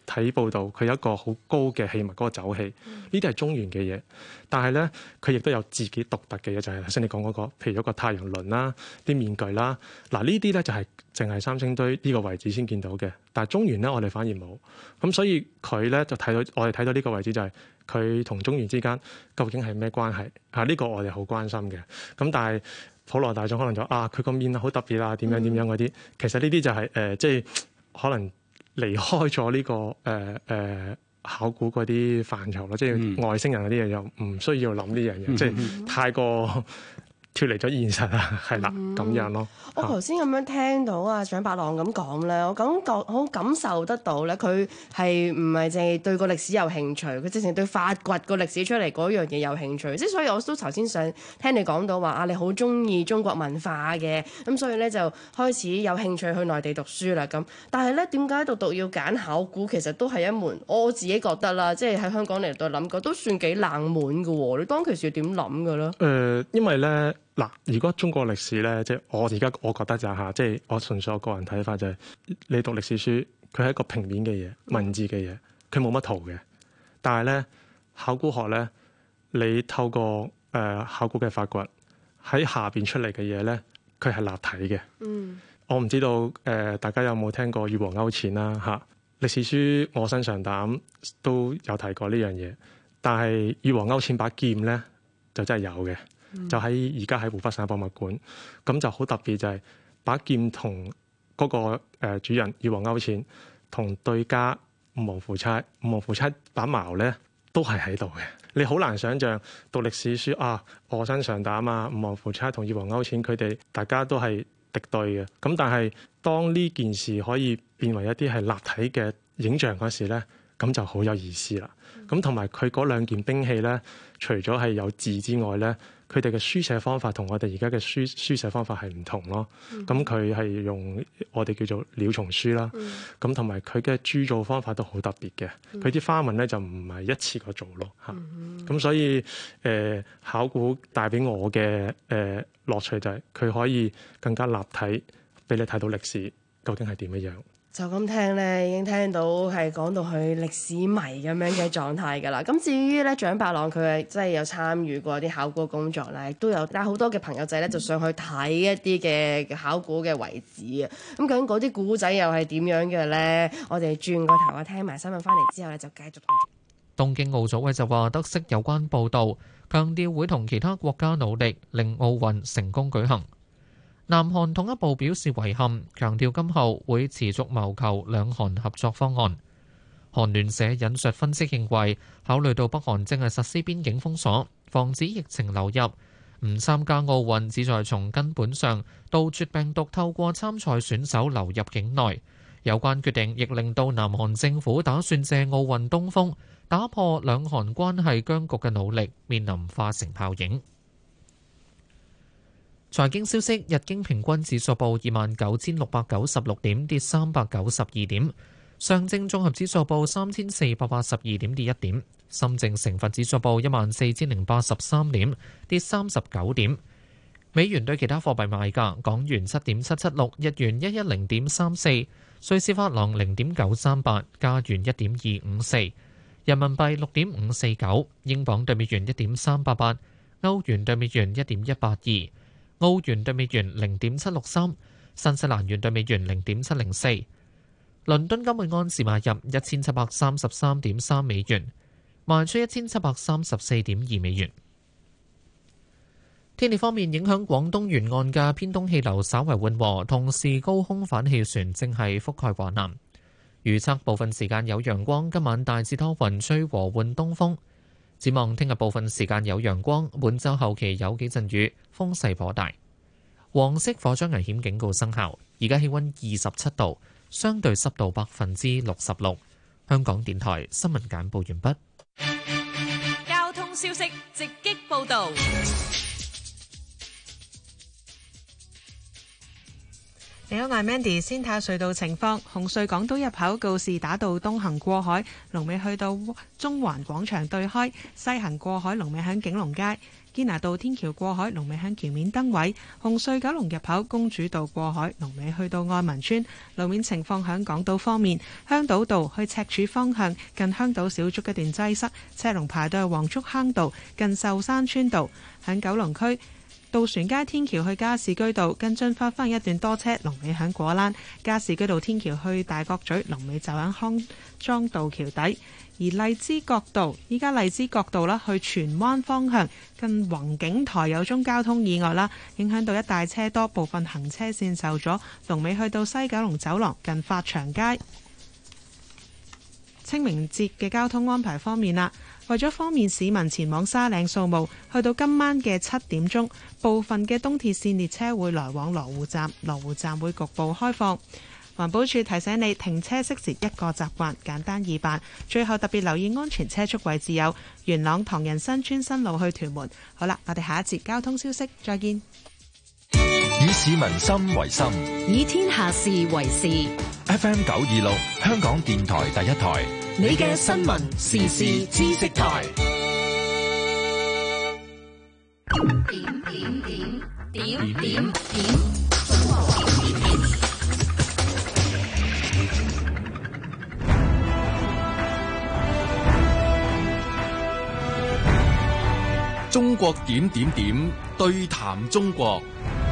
[SPEAKER 1] 睇報道，佢有一個好高嘅氣脈嗰個走氣，呢啲係中原嘅嘢。但係咧，佢亦都有自己獨特嘅嘢，就係頭先你講嗰個，譬如一個太陽輪啦、啲面具啦。嗱，呢啲咧就係淨係三星堆呢個位置先見到嘅。但係中原咧，我哋反而冇。咁所以佢咧就睇到，我哋睇到呢個位置就係佢同中原之間究竟係咩關係？呢個我哋好關心嘅。咁但係普羅大眾可能就佢個面好特別啊，點樣嗰啲。其實呢啲就係即係可能離開咗呢個考古嗰啲範疇咯，即係外星人嗰啲嘢又唔需要諗呢樣嘢，即係太過脫離咗現實啊，係啦咁樣咯。
[SPEAKER 8] 我頭先咁樣聽到蔣伯朗咁講咧，我好感受得到咧，佢係唔係淨係對個歷史有興趣，佢直情對發掘個歷史出嚟嗰樣嘢有興趣。即係所以我都頭先想聽你講到話你好中意中國文化嘅，咁所以咧就開始有興趣去內地讀書啦咁。但係咧點解讀要揀考古？其實都係一門我自己覺得啦，即係喺香港嚟到諗過都算幾冷門嘅喎。你當其時點諗嘅咧？
[SPEAKER 1] 因為咧。嗱，如果中國歷史咧，即係我覺得就係即係我純粹我個人睇法就係，你讀歷史書，佢係一個平面嘅嘢，文字嘅嘢，佢冇乜圖嘅。但係咧，考古學咧，你透過考古嘅發掘喺下邊出嚟嘅嘢咧，佢係立體嘅。我唔知道大家有冇聽過《禹王勾踐》啦嚇？歷史書我身上膽都有提過呢樣嘢，但係禹王勾踐把劍咧就真係有嘅。就喺而家喺湖北省博物館，咁就好特別，就係把劍同嗰個主人禹王勾踐同對家吳王夫差，吳王夫差把矛咧都係喺度嘅。你好難想像讀歷史書臥薪嘗膽啊，吳王夫差同禹王勾踐佢哋大家都係敵對嘅。咁但係當呢件事可以變為一啲係立體嘅影像嗰時咧，咁就好有意思啦。咁同埋佢嗰兩件兵器咧，除咗係有字之外咧，佢哋嘅書寫方法同我哋而家嘅書寫方法係唔同咯。咁佢係用我哋叫做鳥蟲書啦。咁同埋佢嘅鑄造方法都好特別嘅。佢啲花紋咧就唔係一次過做咯嚇。咁所以考古帶俾我嘅樂趣就係佢可以更加立體，俾你睇到歷史究竟係點樣。
[SPEAKER 8] 就咁聽咧，已經聽到係講到佢歷史迷咁樣嘅狀態㗎啦。咁至於咧，蔣伯朗佢係真係有參與過啲考古工作咧，亦都有帶好多嘅朋友仔咧，就上去睇一啲嘅考古嘅遺址啊。咁究竟嗰啲古仔又係點樣嘅咧？我哋轉個頭聽埋新聞翻嚟之後咧，就繼續。
[SPEAKER 3] 東京奧組委就話得悉有關報導，強調會同其他國家努力令奧運成功舉行。南韓統一部表示遺憾，強調今後會持續謀求兩韓合作方案。韓聯社引述分析認為，考慮到北韓正係實施邊境封鎖，防止疫情流入，唔參加奧運旨在從根本上杜絕病毒透過參賽選手流入境內。有關決定亦令到南韓政府打算借奧運東風打破兩韓關係僵局嘅努力面臨化成泡影。財經消息，日經平均指數報29,696點，跌392點；上證綜合指數報3,482點，跌1點；深證成分指數報14,083點，跌39點。美元對其他貨幣賣價：港元7.776，日元110.34，瑞士法郎0.938，加元1.254，人民幣6.549，英鎊對美元1.388，歐元對美元1.182。澳元對美元0.763，新西蘭元對美元0.704。倫敦金每安士買入1733.3美元，賣出1734.2美元。天氣方面，影響廣東沿岸嘅偏東氣流稍為緩和，同時高空反氣旋正係覆蓋華南。預測部分時間有陽光，今晚大致多雲，吹和緩東風。展望聽日部分時間有陽光，本週後期有幾陣雨，風勢頗大。黃色火災危險警告生效。而家氣溫27度，相對濕度66%。香港電台新聞簡報完畢。
[SPEAKER 2] 交通消息直擊報導。
[SPEAKER 4] 你好，我係 Mandy。先睇下隧道情況。紅隧港島入口告士打道東行過海，龍尾去到中環廣場對開；西行過海，龍尾響景隆街。堅拿道天橋過海，龍尾響橋面燈位。紅隧九龍入口公主道過海，龍尾去到愛民村。路面情況響港島方面，香島道去赤柱方向近香島小築一段擠塞，車龍排到去黃竹坑道近壽山村道。響九龍區渡船街天橋去加士居道跟進發翻一段多車，龍尾響果欄；加士居道天橋去大角咀，龍尾就喺康莊道橋底。而荔枝角道，依家荔枝角道啦，去荃灣方向近宏景台有宗交通意外啦，影響到一大車多，部分行車線受阻，龍尾去到西九龍走廊近發祥街。清明節嘅交通安排方面啦，為咗方便市民前往沙嶺掃墓，去到今晚嘅7點鐘，部分嘅東鐵線列車會來往羅湖站，羅湖站會局部開放。環保署提醒你停車熄匙一個習慣，簡單易辦。最後特別留意安全車速位置有元朗唐人新村新路去屯門。好啦，我哋下一節交通消息再見。
[SPEAKER 14] 以市民心為心，
[SPEAKER 2] 以天下事為事。
[SPEAKER 14] FM 926香港電台第一台，
[SPEAKER 2] 你嘅新聞時事知識台。點
[SPEAKER 11] 中國點對談中國。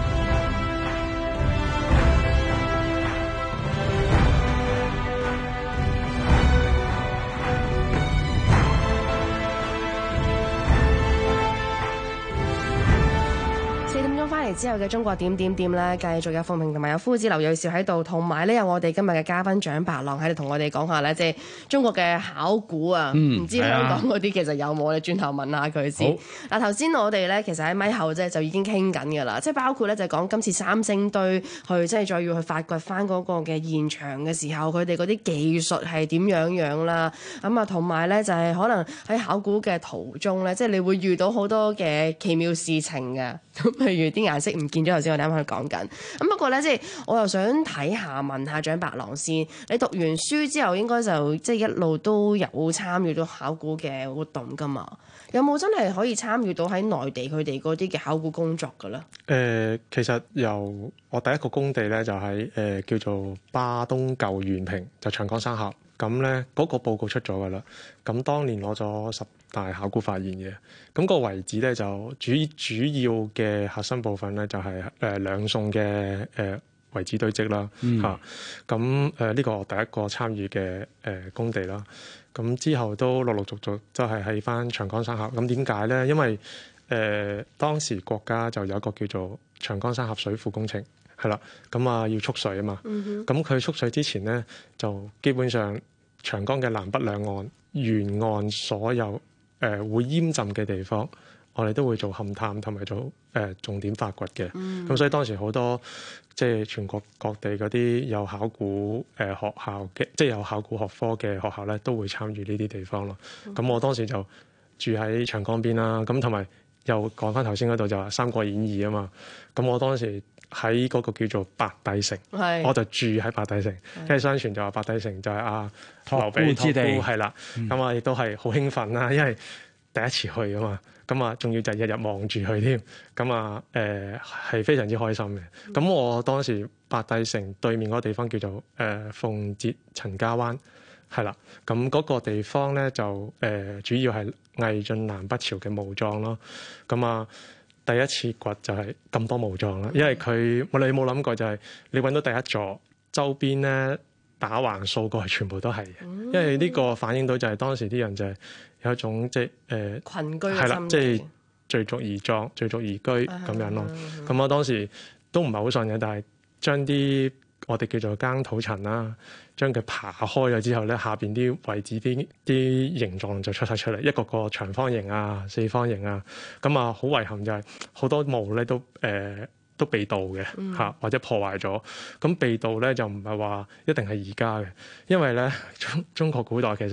[SPEAKER 8] 翻嚟之後嘅中國點咧，繼續有鳳平同埋有夫子劉銳紹喺度，同埋咧有我哋今日嘅嘉賓蔣伯朗喺度同我哋講下咧，即係中國嘅考古啊，唔知香港嗰啲其實有冇？我哋轉頭問下佢先。嗱，頭先我哋咧其實喺咪後就已經傾緊㗎啦，即係包括咧就係講今次三星堆去即係再要去發掘翻嗰個嘅現場嘅時候，佢哋嗰啲技術係點樣啦？咁啊，同埋咧就係可能喺考古嘅途中咧，即係你會遇到好多嘅奇妙事情嘅，咁譬如啲顏色唔見咗，頭先我哋啱啱講緊。咁不過咧，即係我又想睇下問下蔣伯朗先。你讀完書之後，應該就即係一路都有參與到考古嘅活動㗎嘛？有冇真係可以參與到喺內地佢哋嗰啲嘅考古工作㗎咧？
[SPEAKER 1] 其實由我第一個工地咧就喺叫做巴東舊原坪，就長江三峽。咁咧嗰個報告出咗㗎啦。咁當年攞咗10大考古發現嘅。咁個遺址咧就主要嘅核心部分咧就係兩宋嘅遺址堆積啦嚇。咁呢個我第一個參與嘅工地啦。咁之後都陸陸續續就係喺翻長江三峽。咁點解咧？因為當時國家就有一個叫做長江三峽水庫工程。係啦，咁啊要蓄水啊嘛，咁佢蓄水之前咧，就基本上長江嘅南北兩岸沿岸所有會淹浸嘅地方，我哋都會做勘探同埋做重點發掘嘅。咁所以當時好多即係全國各地嗰啲有考古學校嘅，即係有考古學科嘅學校咧，都會參與呢啲地方咯。咁我當時就住喺長江邊啦，咁同埋又講翻頭先嗰度就話《三國演義》啊嘛，咁我當時喺嗰個叫做白帝城，我就住喺白帝城，因為相傳就話白帝城就係劉備之地，係啦，咁啊亦都係好興奮啦，因為第一次去啊嘛，咁啊仲要就日日望住佢添，咁啊係非常之開心嘅。咁我當時白帝城對面嗰個地方叫做奉節陳家灣，係啦，咁嗰個地方咧就主要係魏晉南北朝嘅墓葬咯，咁啊。第一次掘就係咁多墓葬啦，因為你冇諗過就係你揾到第一座周邊咧打橫掃過去全部都係嘅，因為呢個反映到就係當時啲人就係有一種即係
[SPEAKER 8] 群居嘅
[SPEAKER 1] 係啦，
[SPEAKER 8] 心
[SPEAKER 1] 即係聚族而葬、聚族而居咁樣咯。咁我當時都唔係好信嘅，但係將啲我哋叫做耕土層啦，將佢爬開咗之後咧，下邊啲位置啲形狀就出晒出嚟，一個個長方形啊、四方形啊，咁啊好遺憾就係好多墓咧都被盜嘅嚇，或者破壞咗。咁被盜咧就唔係話一定係而家嘅，因為咧中國古代其實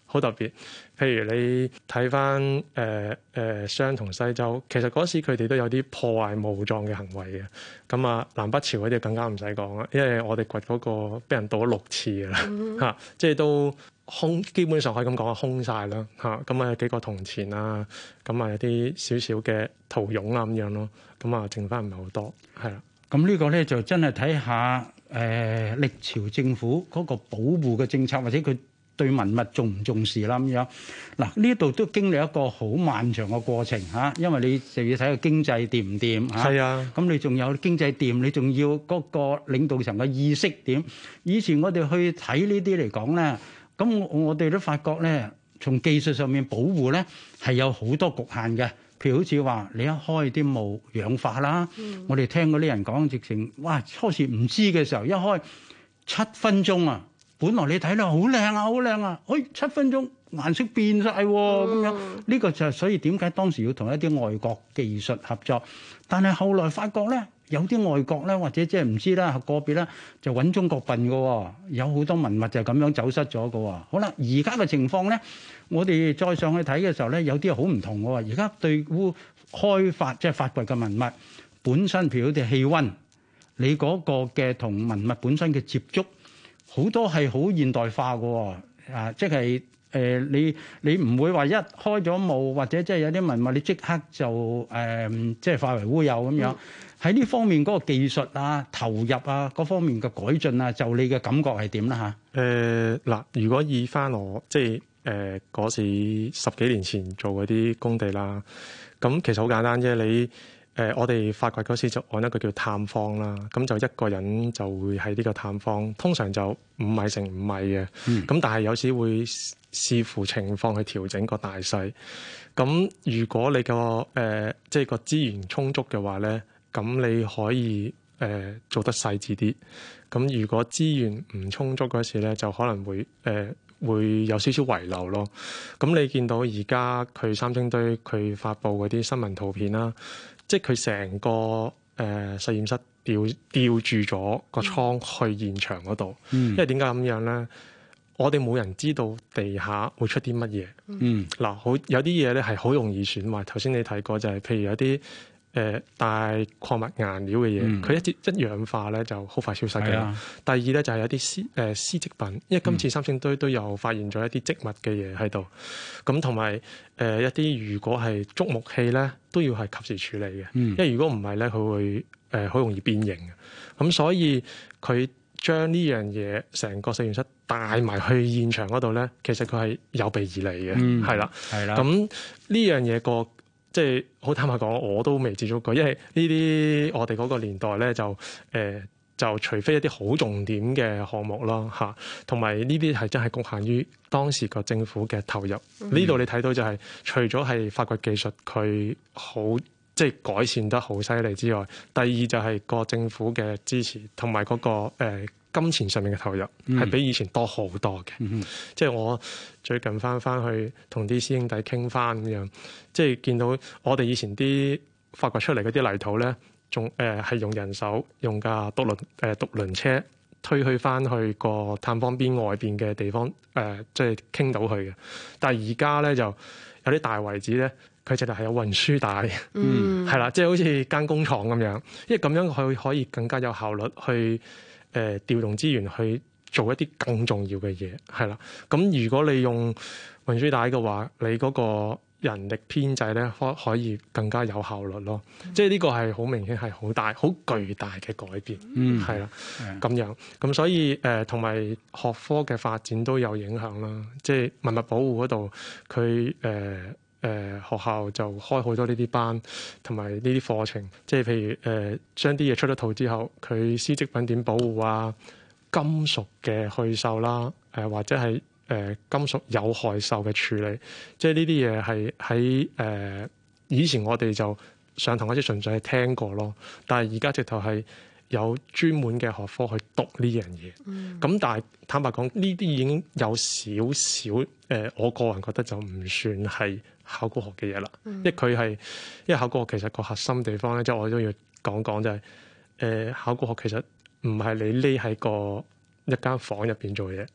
[SPEAKER 1] 好特別。譬如你睇翻商同西周，其實嗰時佢哋都有啲破壞墓葬嘅行為嘅。咁啊，南北朝嗰啲更加唔使講啦，因為我哋掘嗰個俾人盜咗6次㗎啦，嚇，即係都空，基本上可以咁講空晒啦，嚇。咁啊有幾個銅錢啊，咁啊有啲少少嘅陶俑啊咁樣咯，咁啊剩翻唔係好多，係啦。
[SPEAKER 9] 咁呢個咧就真係睇下歷朝政府嗰個保護嘅政策，或者佢對文物重唔重視啦咁樣。嗱，呢度都經歷一個好漫長嘅過程嚇，因為你就要睇個經濟掂唔掂嚇。
[SPEAKER 1] 係啊，
[SPEAKER 9] 咁你仲有經濟掂，你仲要嗰個領導層嘅意識點。以前我哋去睇呢啲嚟講咧，咁我哋都發覺咧，從技術上面保護咧係有好多局限嘅。譬如好似話你一開啲墓氧化啦，我哋聽嗰啲人講，直情哇初時唔知嘅時候，一開7分鐘啊，本來你睇到好靚啊好靚啊，7分鐘顏色變晒喎咁樣，呢個就係所以點解當時要同一啲外國技術合作，但係後來發覺咧，有啲外國咧或者即係唔知啦，個別咧就揾中國笨嘅喎，有好多文物就咁樣走失咗嘅喎。好啦，而家嘅情況咧，我哋再上去睇嘅時候咧，有啲好唔同嘅喎。而家對於開發即係發掘嘅文物本身，譬如好似氣温，你嗰個嘅同文物本身嘅接觸，好多係好現代化嘅喎。啊，即係你唔會話一開咗墓或者即係有啲文物你即刻就即係化為烏有咁樣。喺呢方面嗰個技術啊、投入啊嗰方面嘅改進啊，就你嘅感覺係點啦嚇？
[SPEAKER 1] 嗱，如果以翻我即係嗰時10幾年前做嗰啲工地啦，咁其實好簡單啫。你我哋發掘嗰時就按一個叫探方啦，咁就一個人就會喺呢個探方，通常就5米乘5米嘅，咁但係有時會視乎情況去調整個大細。咁如果你個即係個資源充足嘅話咧，咁你可以做得細緻啲。咁如果資源唔充足嗰時咧，就可能會有少少遺漏咯。咁你見到而家佢三星堆佢發布嗰啲新聞圖片啦，即係佢成個實驗室吊住咗個倉去現場嗰度。因為點解咁樣咧？我哋冇人知道地下會出啲乜嘢。嗱，好有啲嘢咧係好容易損壞。頭先你提過就係譬如有啲帶礦物顏料嘅嘢，佢一氧化咧就好快消失嘅。第二咧就係有啲絲織品，因為今次三星堆都有發現咗一啲織物嘅嘢喺度。咁同埋一啲如果係觸木器咧，都要係及時處理嘅。因為如果唔係咧，佢會好容易變形嘅。咁所以佢將呢樣嘢成個實驗室帶埋去現場嗰度咧，其實佢係有備而嚟嘅。係啦。咁呢樣嘢即係好坦白講，我都未接觸過，因為呢啲我哋嗰個年代咧就除非一啲好重點嘅項目咯嚇，同埋呢啲係真係局限於當時個政府嘅投入。呢度你睇到就係除咗係發掘技術佢好即係改善得好犀利之外，第二就係個政府嘅支持同埋嗰個金錢上面嘅投入係比以前多好多嘅。即係我最近翻去同啲師兄弟傾翻咁樣，即係見到我哋以前啲發掘出嚟嗰啲泥土咧，仲係用人手用架獨輪車推去翻去個探方邊外邊嘅地方即係傾到去嘅。但係而家咧就有啲大遺址咧，佢直頭係有運輸帶，係啦，即係好似間工廠咁樣，因為咁樣佢可以更加有效率去調動資源去做一啲更重要嘅嘢，係啦。咁如果你用運輸帶嘅話，你嗰個人力編制咧可以更加有效率咯。即係呢個係好明顯係好大、好巨大嘅改變，係啦。咁樣咁所以同埋學科嘅發展都有影響啦。即係文物保護嗰度，佢學校就開好多呢啲班，同埋呢啲課程。即係譬如將啲嘢出咗土之後，佢絲織品點保護啊？金屬嘅去鏽啦，或者係金屬有害鏽嘅處理，即係呢啲嘢係喺以前我哋就上堂嗰啲純粹係聽過咯，但係而家直頭係有專門嘅學科去讀呢樣嘢。咁但係坦白講，呢啲已經有少少我個人覺得就唔算係考古學嘅嘢啦。因為因為考古學其實個核心地方咧，即係我都要講就係考古學其實唔係你匿喺一間房入邊做嘢，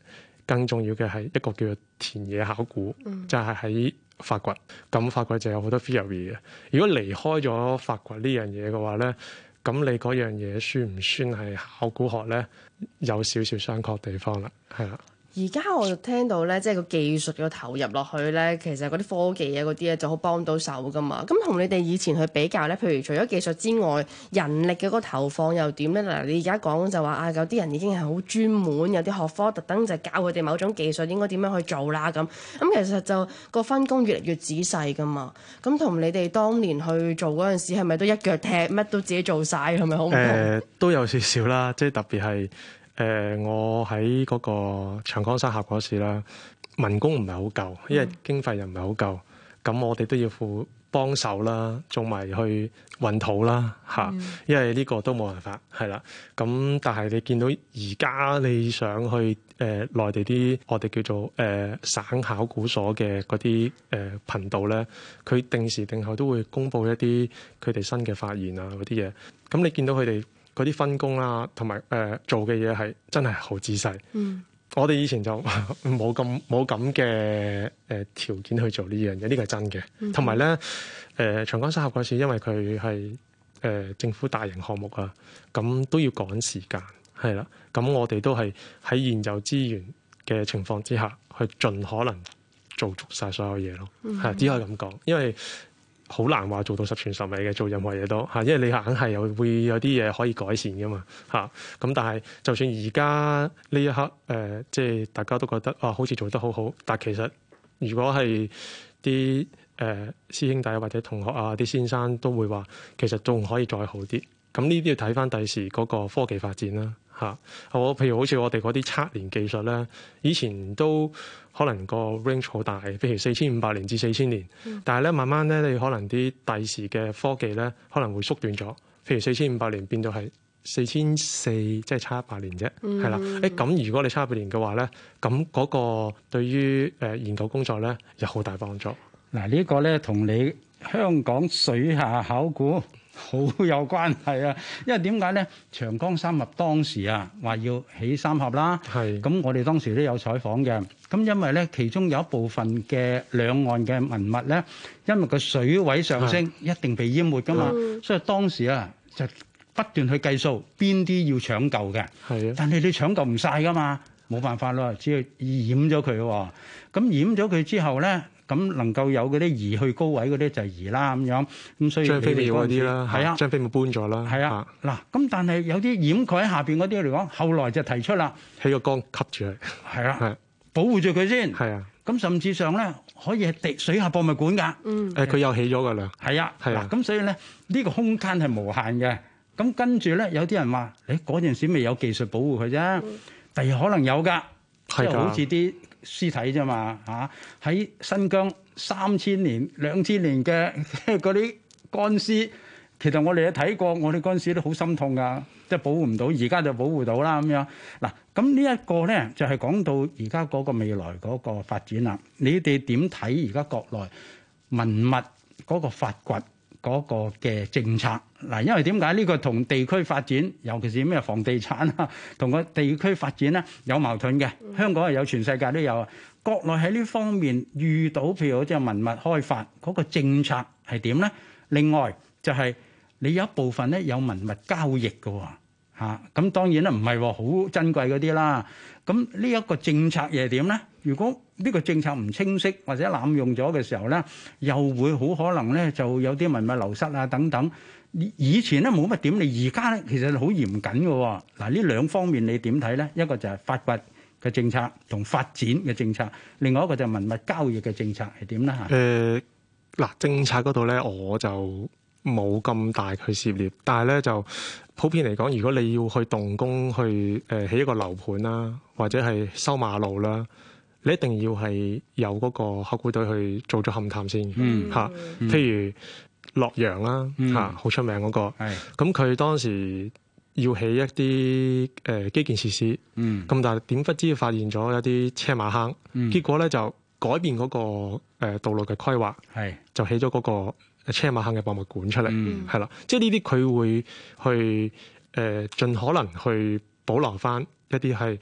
[SPEAKER 1] 更重要嘅係一個叫做田野考古，就係喺發掘。咁發掘就有好多 theory 嘅。如果離開咗發掘呢樣嘢嘅話咧，咁你嗰樣嘢算唔算係考古學咧？有少少商榷地方啦，係啦。
[SPEAKER 8] 而家我就聽到咧，即係個技術嘅投入落去咧，其實嗰啲科技啊嗰啲咧就好幫到手噶嘛。咁同你哋以前去比較咧，譬如除咗技術之外，人力嘅嗰個投放又點咧？嗱，你而家講就話啊，有啲人已經係好專門，有啲學科特登就教佢哋某種技術應該點樣去做啦咁。咁其實就個分工越嚟越仔細噶嘛。咁同你哋當年去做嗰陣時，係咪都一腳踢乜都自己做晒？係咪好唔同？
[SPEAKER 1] 都有少少啦，即係特別係。我喺嗰個長江三峽嗰時啦，民工唔係好夠，因為經費又唔係好夠，咁我哋都要幫手啦，仲埋去運土啦嚇，因為呢個都冇辦法係啦。咁但係你見到而家你想去內地啲我哋叫做省考古所嘅嗰啲頻道咧，佢定時定候都會公布一啲佢哋新嘅發現啊嗰啲嘢。咁你見到佢哋嗰啲分工啦，同埋做嘅嘢係真係好仔細。我哋以前就冇咁嘅條件去做呢樣嘢，呢個係真嘅。同埋咧，長江三峽嗰次，因為佢係政府大型項目啊，咁都要趕時間，係啦。咁我哋都係喺現有資源嘅情況之下，去盡可能做足晒所有嘢咯。係只可以咁講，因為好難話做到十全十美嘅，做任何嘢都嚇，因為你硬係會有啲嘢可以改善噶嘛嚇。咁但係就算而家呢一刻即係大家都覺得好似做得好好，但其實如果係啲師兄弟或者同學啊啲先生都會話，其實仲可以再好啲。咁呢啲要睇翻第時嗰個科技發展啦嚇。譬如好似我哋嗰啲測年技術咧，以前都可能個 range 好大，譬如4500年至4000年，但係咧慢慢咧你可能啲第時嘅科技咧可能會縮短咗，譬如4500年變到係4400，即係差100年啫，係啦。咁如果你差100年嘅話咧，咁嗰個對於研究工作咧有好大幫助。
[SPEAKER 9] 嗱，呢個咧同你香港水下考古好有關係啊！因為點解咧？長江三峽當時啊話要起三峽啦，咁我哋當時都有採訪嘅。咁因為咧，其中有一部分嘅兩岸嘅文物咧，因為個水位上升，一定被淹沒噶嘛，所以當時啊就不斷去計數邊啲要搶救嘅。但係你搶救唔晒噶嘛，冇辦法咯，只係淹咗佢喎。咁淹咗佢之後咧，咁能夠有嗰啲移去高位嗰啲就移啦咁樣。咁所以
[SPEAKER 1] 張飛廟嗰啲啦，
[SPEAKER 9] 係啊，
[SPEAKER 1] 張飛廟搬咗啦。
[SPEAKER 9] 係啊，嗱，咁但係有啲掩蓋喺下邊嗰啲嚟講，後來就提出啦，
[SPEAKER 1] 起個缸吸住佢，
[SPEAKER 9] 係啊，保護住佢先。
[SPEAKER 1] 係啊，
[SPEAKER 9] 咁甚至上咧可以係水下博物館㗎。
[SPEAKER 1] 佢又起咗㗎啦。
[SPEAKER 9] 係啊，
[SPEAKER 1] 係啊。
[SPEAKER 9] 咁所以咧呢個空間係無限嘅。咁跟住咧有啲人話：你嗰陣時未有技術保護佢啫，第日可能有㗎，即係好似啲屍體啫嘛嚇。喺新疆3000年、2000年嘅嗰啲乾屍，其實我哋都睇過，我哋嗰陣時都好心痛㗎，即係保護唔到，而家就保護到啦咁樣。嗱，咁呢一個咧就係講到而家嗰個未來嗰個發展啦。你哋點睇而家國內文物嗰個發掘嗰個嘅政策？嗱，因為點解呢個同地區發展，尤其是咩房地產啊，同個地區發展咧有矛盾嘅。香港係有，全世界都有啊。國內喺呢方面遇到譬如好似文物開發嗰個政策係點咧？另外就係你有一部分咧有文物交易嘅喎嚇，咁當然啦唔係好珍貴嗰啲啦。咁呢一個政策又係點咧？如果呢個政策唔清晰或者濫用咗嘅時候咧，又會好可能咧就有啲文物流失啊等等。以前咧冇乜點，你而家咧其實好嚴謹嘅喎。嗱，呢兩方面你點睇咧？一個就係發掘嘅政策同發展嘅政策，另外一個就係文物交易嘅政策係點咧嚇？
[SPEAKER 1] 政策嗰度咧我就冇咁大去涉獵，但係咧就普遍嚟講，如果你要去動工去起一個樓盤啦，或者係修馬路啦，你一定要係有嗰個考古隊去做咗勘探先嚇。譬如洛陽啦嚇，好出名嗰個，咁佢當時要起一啲基建設施，咁但係點不知發現咗一啲車馬坑，結果咧就改變嗰個道路嘅規劃，就起咗嗰個車馬坑嘅博物館出嚟，係啦，即係呢啲佢會去盡可能去保留翻一啲係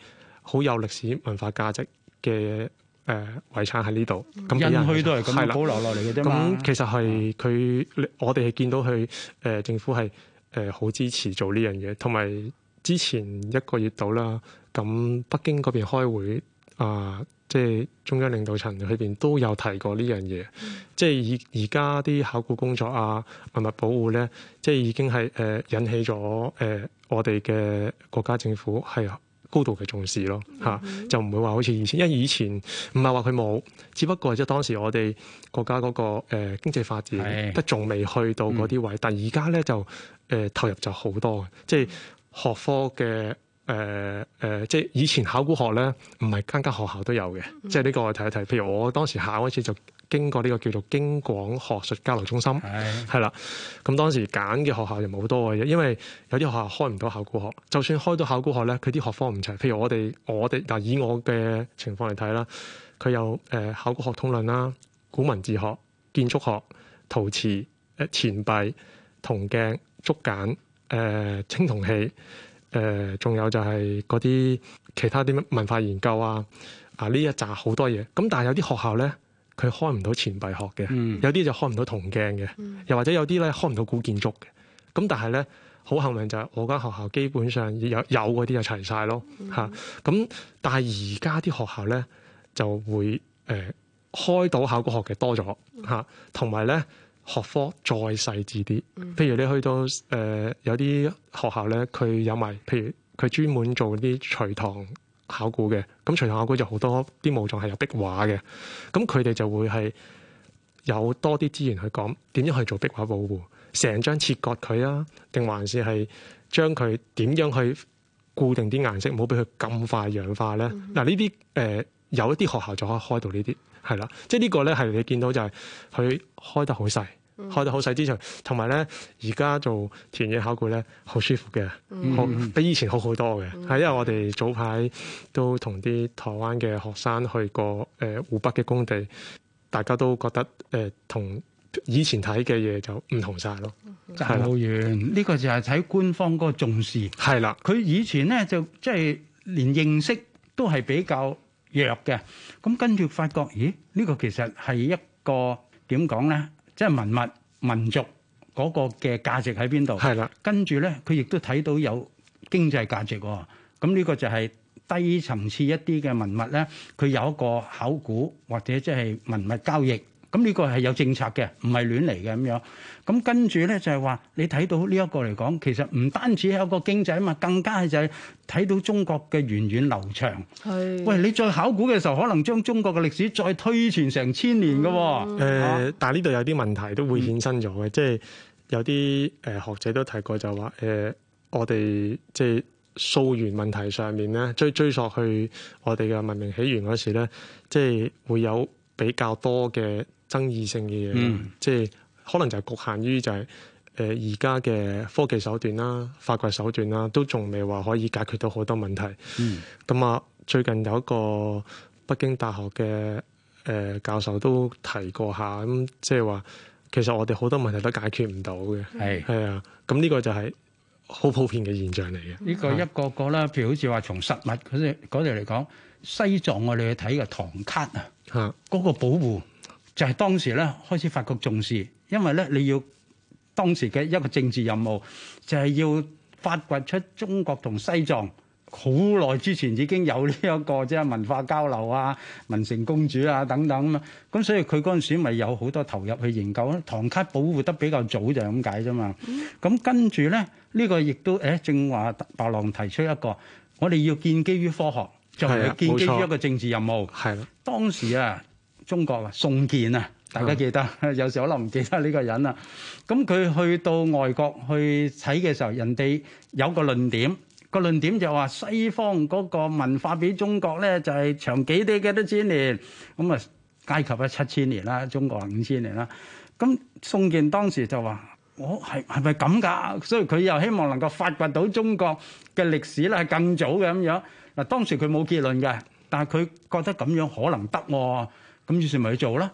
[SPEAKER 1] 好有歷史文化價值嘅遺產喺呢度。咁
[SPEAKER 9] 印墟都係咁保留落嚟嘅啫嘛。
[SPEAKER 1] 咁其實係佢我哋係見到佢政府係好支持做呢樣嘢，同埋之前1個月到啦，咁北京嗰邊開會即係中央領導層裏邊都有提過呢樣嘢，即係而家啲考古工作文物保護咧，即係已經係引起咗我哋嘅國家政府係高度嘅重視咯嚇，就唔會話好似以前，因為以前唔係話佢冇，只不過即係當時我哋國家嗰個經濟發展都仲未去到嗰啲位，但係而家咧就投入就好多嘅，即係學科嘅。即係以前考古學咧，唔係間間學校都有嘅，即係呢個我睇一睇。譬如我當時考嗰次就經過呢個叫做京廣學術交流中心，係啦。咁當時揀嘅學校就冇多嘅，因為有啲學校開唔到考古學，就算開到考古學咧，佢啲學科唔齊。譬如我哋嗱，以我嘅情況嚟睇啦，佢有考古學通論啦、古文字學、建築學、陶瓷、錢幣、銅鏡、竹簡、青銅器。仲有就係嗰啲其他啲文化研究呢一紮好多嘢。咁但係有啲學校咧，佢開唔到錢幣學嘅，有啲就開唔到銅鏡嘅，又或者有啲咧開唔到古建築嘅。咁但係咧，好幸運就係我間學校基本上有嗰啲就齊晒咯嚇。咁但係而家啲學校咧就會開到考古學嘅多咗嚇，同埋咧。學科再細緻啲，譬如你去到有啲學校咧，佢有埋，譬如佢專門做啲隋唐考古嘅，咁隋唐考古就好多啲墓葬係有壁畫嘅，咁佢哋就會係有多啲資源去講點樣去做壁畫保護，成張切割佢啊，定還是係將佢點樣去固定啲顏色，唔好俾佢咁快氧化咧。嗱呢啲有一啲學校就可以開到呢啲。係啦，即係呢個咧係你見到就係佢開得好細，開得好細之前，同埋咧而家做田野考古咧好舒服嘅，比以前好好多嘅。係因為我哋早排都同啲台灣嘅學生去過湖北嘅工地，大家都覺得同以前睇嘅嘢就唔同晒咯。
[SPEAKER 9] 爭好遠，呢個就係睇官方嗰個重視。
[SPEAKER 1] 係啦，
[SPEAKER 9] 佢以前咧就即係連認識都係比較弱嘅，咁跟住發覺，咦？呢個其實係一個點講咧，即係文物民族嗰個嘅價值喺邊度？係啦，跟住咧，佢亦都睇到有經濟價值喎。咁呢個就係低層次一啲嘅文物咧，佢有一個考古或者即係文物交易。咁呢個係有政策嘅，唔係亂嚟嘅咁樣。咁跟住咧就係話，你睇到呢一個嚟講，其實唔單止係一個經濟啊嘛，更加係就係睇到中國嘅源遠流長。係。喂，你再考古嘅時候，可能將中國嘅歷史再推前成1000年嘅喎。
[SPEAKER 1] 但係呢度有啲問題都會衍生咗嘅，即係有啲學者都提過就話我哋即係溯源問題上面咧，追溯去我哋嘅文明起源嗰時咧，即係會有比較多嘅爭議性嘅嘢，即係可能就係局限於就係而家嘅科技手段啦、發掘手段啦，都仲未話可以解決到好多問題。咁最近有一個北京大學嘅教授都提過下，咁即係話其實我哋好多問題都解決唔到嘅。係啊，咁呢個就係好普遍嘅現象嚟嘅。
[SPEAKER 9] 呢個一個個啦，譬如好似話從實物嗰度嚟講，西藏我哋去睇嘅唐卡嗰個保護就係當時咧開始發覺重視，因為咧你要當時嘅一個政治任務就係要發掘出中國同西藏好耐之前已經有呢一個即係文化交流啊、文成公主啊等等啊嘛，咁所以佢嗰陣時咪有好多投入去研究咯。唐卡保護得比較早就係咁解啫嘛。咁跟住咧呢個亦都正話白狼提出一個，我哋要建基於科學。就係建基於一個政治任務。係啦，當時中國宋建大家記得，有時可能唔記得呢個人啦。咁佢去到外國去睇嘅時候，人哋有個論點，個論點就話西方嗰個文化比中國咧就係長幾多千年，咁埃及7000年啦，中國5000年啦。咁宋建當時就話：我係咪咁㗎？所以佢又希望能夠發掘到中國嘅歷史咧係更早嘅咁樣。嗱，當時佢冇結論嘅，但係佢覺得咁樣可能得喎，咁於是咪去做啦。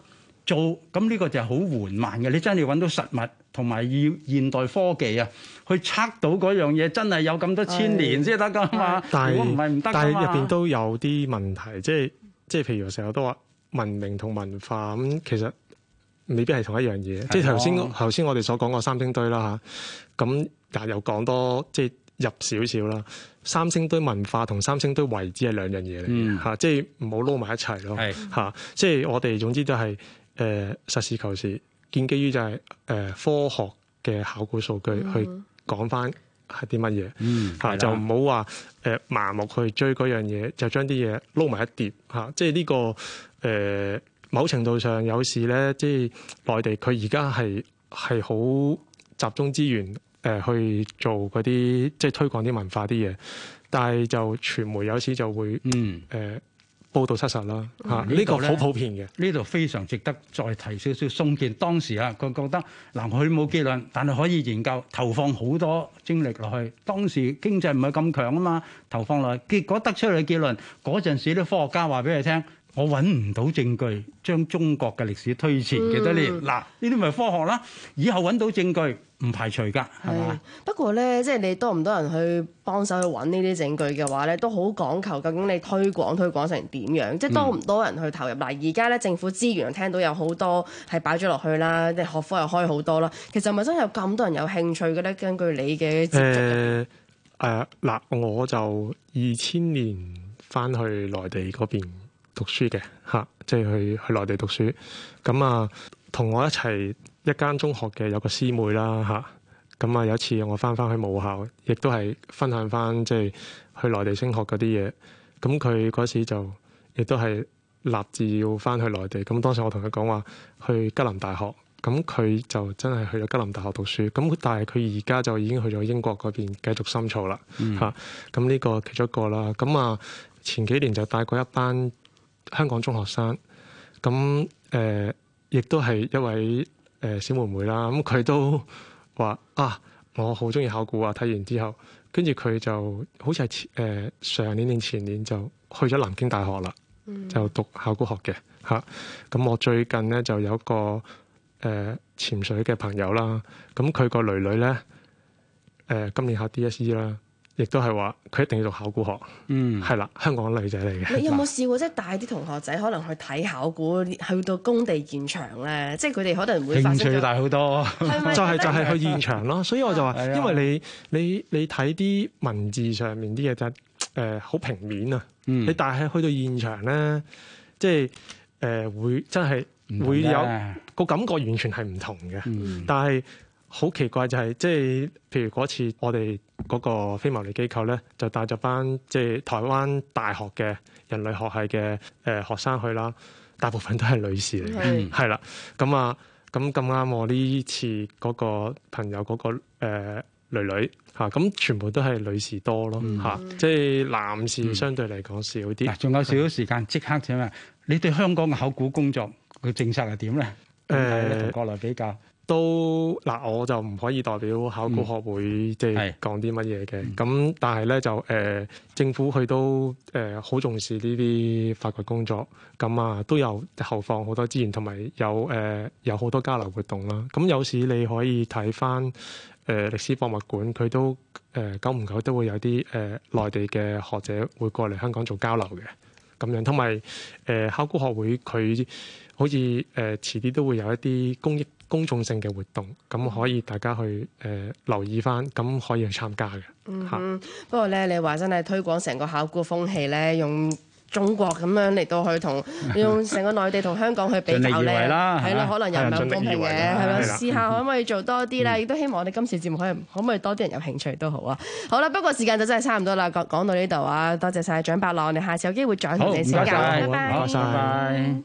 [SPEAKER 9] 做，咁呢個就係好緩慢嘅。你真係要揾到實物，同埋要現代科技啊，去測到嗰樣嘢真係有咁多千年先得噶嘛。如果唔係唔得噶嘛。
[SPEAKER 1] 但係入邊都有啲問題，即係譬如成日都話文明同文化咁，其實未必係同一樣嘢。即係頭先我哋所講個三星堆啦嚇，咁但又講多即係入少少啦。三星堆文化同三星堆遺址係兩樣嘢嚟嘅嚇，即係唔好撈埋一齊咯嚇。即係我哋總之都係實事求是，建基於就係科學嘅考古數據去講翻係啲乜嘢嚇，就唔好話盲目去追嗰樣嘢，就將啲嘢撈埋一碟嚇。即係呢個某程度上有時咧，即係內地佢而家係好集中資源。去做嗰啲即係推廣啲文化啲嘢，但係就傳媒有時就會報導失實啦嚇，呢個好普遍嘅。
[SPEAKER 9] 呢度非常值得再提少少。宋健當時啊，佢覺得嗱，佢冇結論，但係可以研究，投放好多精力落去。當時經濟唔係咁強啊嘛，投放落去，結果得出嚟嘅結論，嗰陣時啲科學家話俾你聽。我揾唔到證據將中國嘅歷史推前幾多年，嗱呢啲咪科學啦。以後揾到證據唔排除㗎，係嘛？
[SPEAKER 8] 不過咧，即係你多唔多人去幫手去揾呢啲證據嘅話咧，都好講求究竟你推廣成點樣，即係多唔多人去投入。嗱，而家咧政府資源聽到有好多係擺咗落去啦，即係學科又開好多啦。其實係咪真係有咁多人有興趣嘅咧？根據你嘅接觸
[SPEAKER 1] 嗱，我就2000年翻去內地嗰邊讀書嘅嚇，即係去內地讀書。咁啊，同我一齊一間中學嘅有個師妹啦嚇。咁啊，有一次我翻去母校，亦都係分享翻即係去內地升學嗰啲嘢。咁佢嗰時就亦都係立志要翻去內地。咁當時我同佢講話去吉林大學，咁佢就真係去咗吉林大學讀書。咁但係佢而家就已經去咗英國嗰邊繼續深造啦嚇。咁呢個其中一個啦。咁啊，前幾年就帶過一班香港中學生，咁亦都係一位小妹妹啦。咁佢都話我好中意考古啊！睇完之後，跟住佢就好似係上年定前年就去咗南京大學啦，就讀考古學嘅嚇。咁我最近咧就有個潛水嘅朋友啦，咁佢個女咧今年考 DSE 啦。亦都係話佢一定要讀考古學，係啦，香港女仔嚟嘅。
[SPEAKER 8] 你有冇試過即係帶啲同學仔可能去睇考古，去到工地現場咧？即係佢哋可能會發生
[SPEAKER 9] 興趣大好多，
[SPEAKER 1] 就係去現場咯。所以我就話，因為你睇啲文字上面啲嘢就好平面啊，你但係去到現場咧，即係會真係會有個感覺完全係唔同嘅，但係。好奇怪就係即係，譬如嗰次我哋嗰個非牟利機構咧，就帶咗班即係台灣大學嘅人類學系嘅學生去啦，大部分都係女士嚟嘅，係啦。咁啊，咁啱我呢次嗰個朋友嗰個女嚇，咁全部都係女士多咯嚇，即係男士相對嚟講少啲。
[SPEAKER 9] 仲有少少時間，即刻請問你對香港嘅考古工作嘅政策係點咧？同國內比較。
[SPEAKER 1] 都嗱，我就唔可以代表考古學會即係講啲乜嘢嘅。咁但係咧就政府佢都好重視呢啲發掘工作，咁啊都有投放好多資源，同埋有好多交流活動啦。咁有時你可以睇翻歷史博物館，佢都久唔久都會有啲內地嘅學者會過嚟香港做交流嘅咁樣，同埋考古學會佢好似遲啲都會有一啲公眾性嘅活動，咁可以大家去留意翻，咁可以去參加嘅。
[SPEAKER 8] 不過咧，你話真係推廣成個考古風氣咧，用中國咁樣嚟到去用成個內地同香港去比較咧，係咯，可能又唔係好公平嘅，係咪？試下可唔可以做多啲咧？亦都希望我哋今次節目可唔可以多啲人有興趣都好啊。好啦，不過時間就真係差唔多啦，講到呢度啊，多謝晒蔣伯樂，我哋下次有機會再同你請教。拜拜。
[SPEAKER 1] 唔該晒。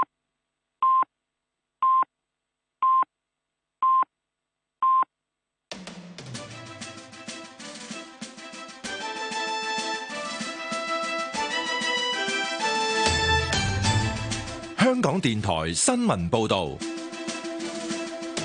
[SPEAKER 14] 香港電台新聞報導，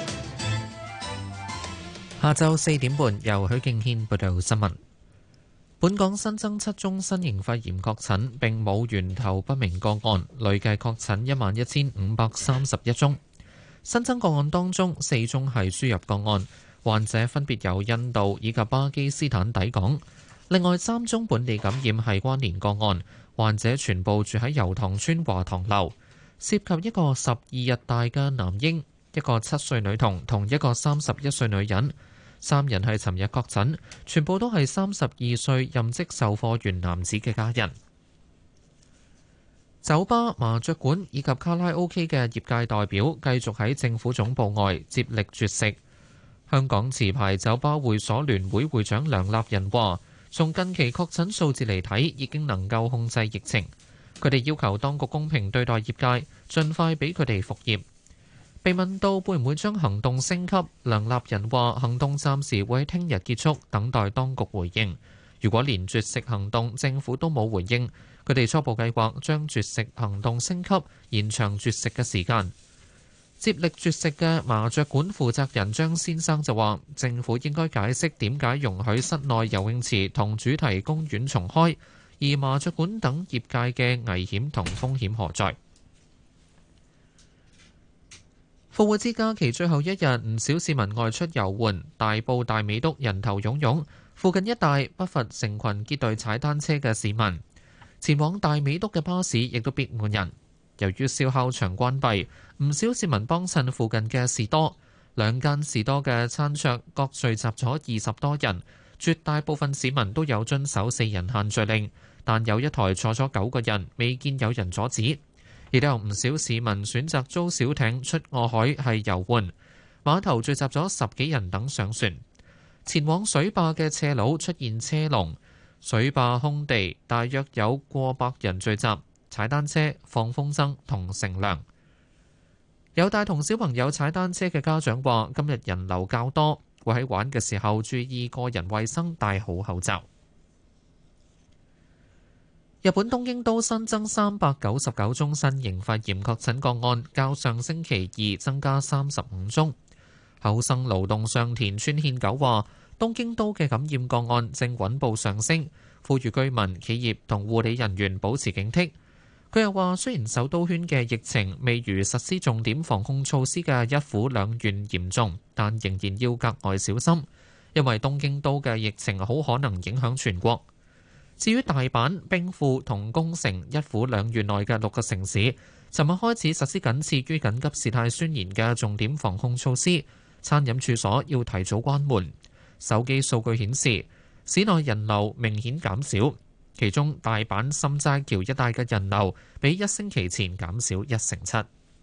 [SPEAKER 3] 下晝4點半由許敬軒報道新聞。 本港新增7宗新型肺炎確診，並冇源頭不明個案，累計確診11,531宗。新增個案當中，4宗係輸入個案，患者分別由印度以及巴基斯坦抵港。另外3宗本地感染係關聯個案，患者全部住喺油塘村華塘樓，涉及一個12日大嘅男嬰、一個7歲女童同一個31歲女人。3人係尋日確診，全部都係32歲任職售貨員男子嘅家人。酒吧、麻雀館以及卡拉 OK 嘅業界代表繼續喺政府總部外接力絕食。香港持牌酒吧會所聯會會長梁立仁話，從近期確診數字嚟睇，已經能夠控制疫情。佢哋要求當局公平對待業界，盡快俾佢哋復業。被問到會唔會將行動升級，梁立仁話行動暫時會喺聽日結束，等待當局回應。如果連絕食行動政府都冇回應，佢哋初步計劃將絕食行動升級，延長絕食嘅時間。接力絕食嘅麻雀館負責人張先生就話，政府應該解釋點解容許室內游泳池同主題公園重開，而麻雀館等業界嘅危險同風險何在。復活節假期最後一日，唔少市民外出遊玩，大埔大美督人頭湧湧，附近一帶不乏成群結隊踩單車嘅市民。前往大美督嘅巴士亦都必滿人。由於燒烤場關閉，唔少市民幫襯附近嘅士多，兩間士多嘅餐桌各聚集咗20多人，絕大部分市民都有遵守4人限聚令，但有一台坐咗9個人，未見有人阻止。亦都有唔少市民選擇租小艇出外海係遊玩，碼頭聚集咗10幾人等上船。前往水壩嘅斜路出現車龍，水壩空地大約有過百人聚集，踩單車、放風箏同乘涼。有帶同小朋友踩單車嘅家長話，今日人流較多，會喺玩嘅時候注意個人衛生，戴好口罩。日本東京都新增399宗新型肺炎確診個案，較上星期2增加35宗。厚生勞動相田村憲久話，東京都嘅感染個案正穩步上升，呼籲居民、企業同護理人員保持警惕。佢又話，雖然首都圈嘅疫情未如實施重點防控措施嘅一府兩縣嚴重，但仍然要格外小心，因為東京都嘅疫情好可能影響全國。至於大阪、兵庫同宮城一府兩縣內嘅6個城市，尋日開始實施僅次於緊急事態宣言嘅重點防控措施，餐飲處所要提早關門。手機數據顯示，市內人流明顯減少，其中大阪心齋橋一帶嘅人流比1星期前減少7%。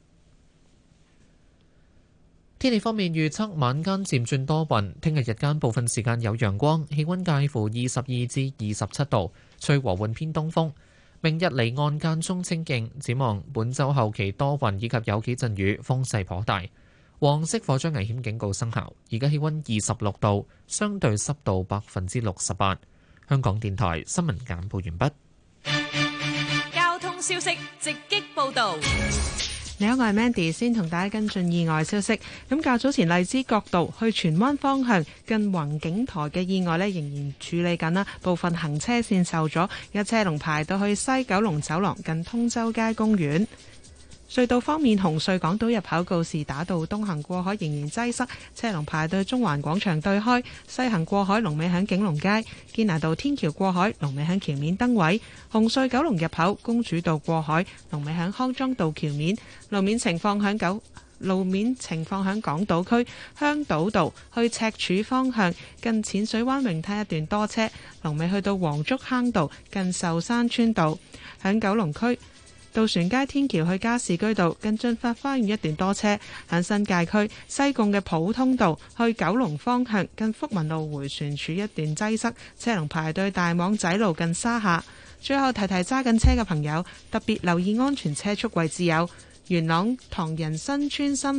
[SPEAKER 3] 天氣方面預測，晚間漸轉多雲，聽日日間部分時間有陽光，氣溫介乎22至27度，吹和緩偏東風。明日離岸間中清勁，展望本週後期多雲以及有幾陣雨，風勢頗大。黃色火災危險警告生效。而家氣溫26度，相對濕度68%。香港電台新聞簡報完畢。
[SPEAKER 2] 交通消息直擊報導。
[SPEAKER 4] 你好，我係 Mandy， 先同大家跟進意外消息。咁較早前荔枝角道去荃灣方向近宏景台嘅意外呢，仍然處理緊啦，部分行車線受阻，有車龍排到去西九龍走廊近通州街公園。隧道方面，紅隧港島入口告士打道東行過海仍然擠塞，車龍排到中環廣場對開；西行過海龍尾響景隆街，堅拿道天橋過海龍尾響橋面燈位。紅隧九龍入口公主道過海龍尾響康莊道橋面。路面情況響港島區香島道去赤柱方向近淺水灣泳灘一段多車，龍尾去到黃竹坑道近壽山村道。響九龍區渡船街天橋去加士居道近駿發花園一段多車，喺新界區西貢嘅普通道去九龍方向近福民路迴旋處一段擠塞，車龍排隊大網仔路近沙下。最後提提揸緊車嘅朋友，特別留意安全車速位置有元朗唐人新村新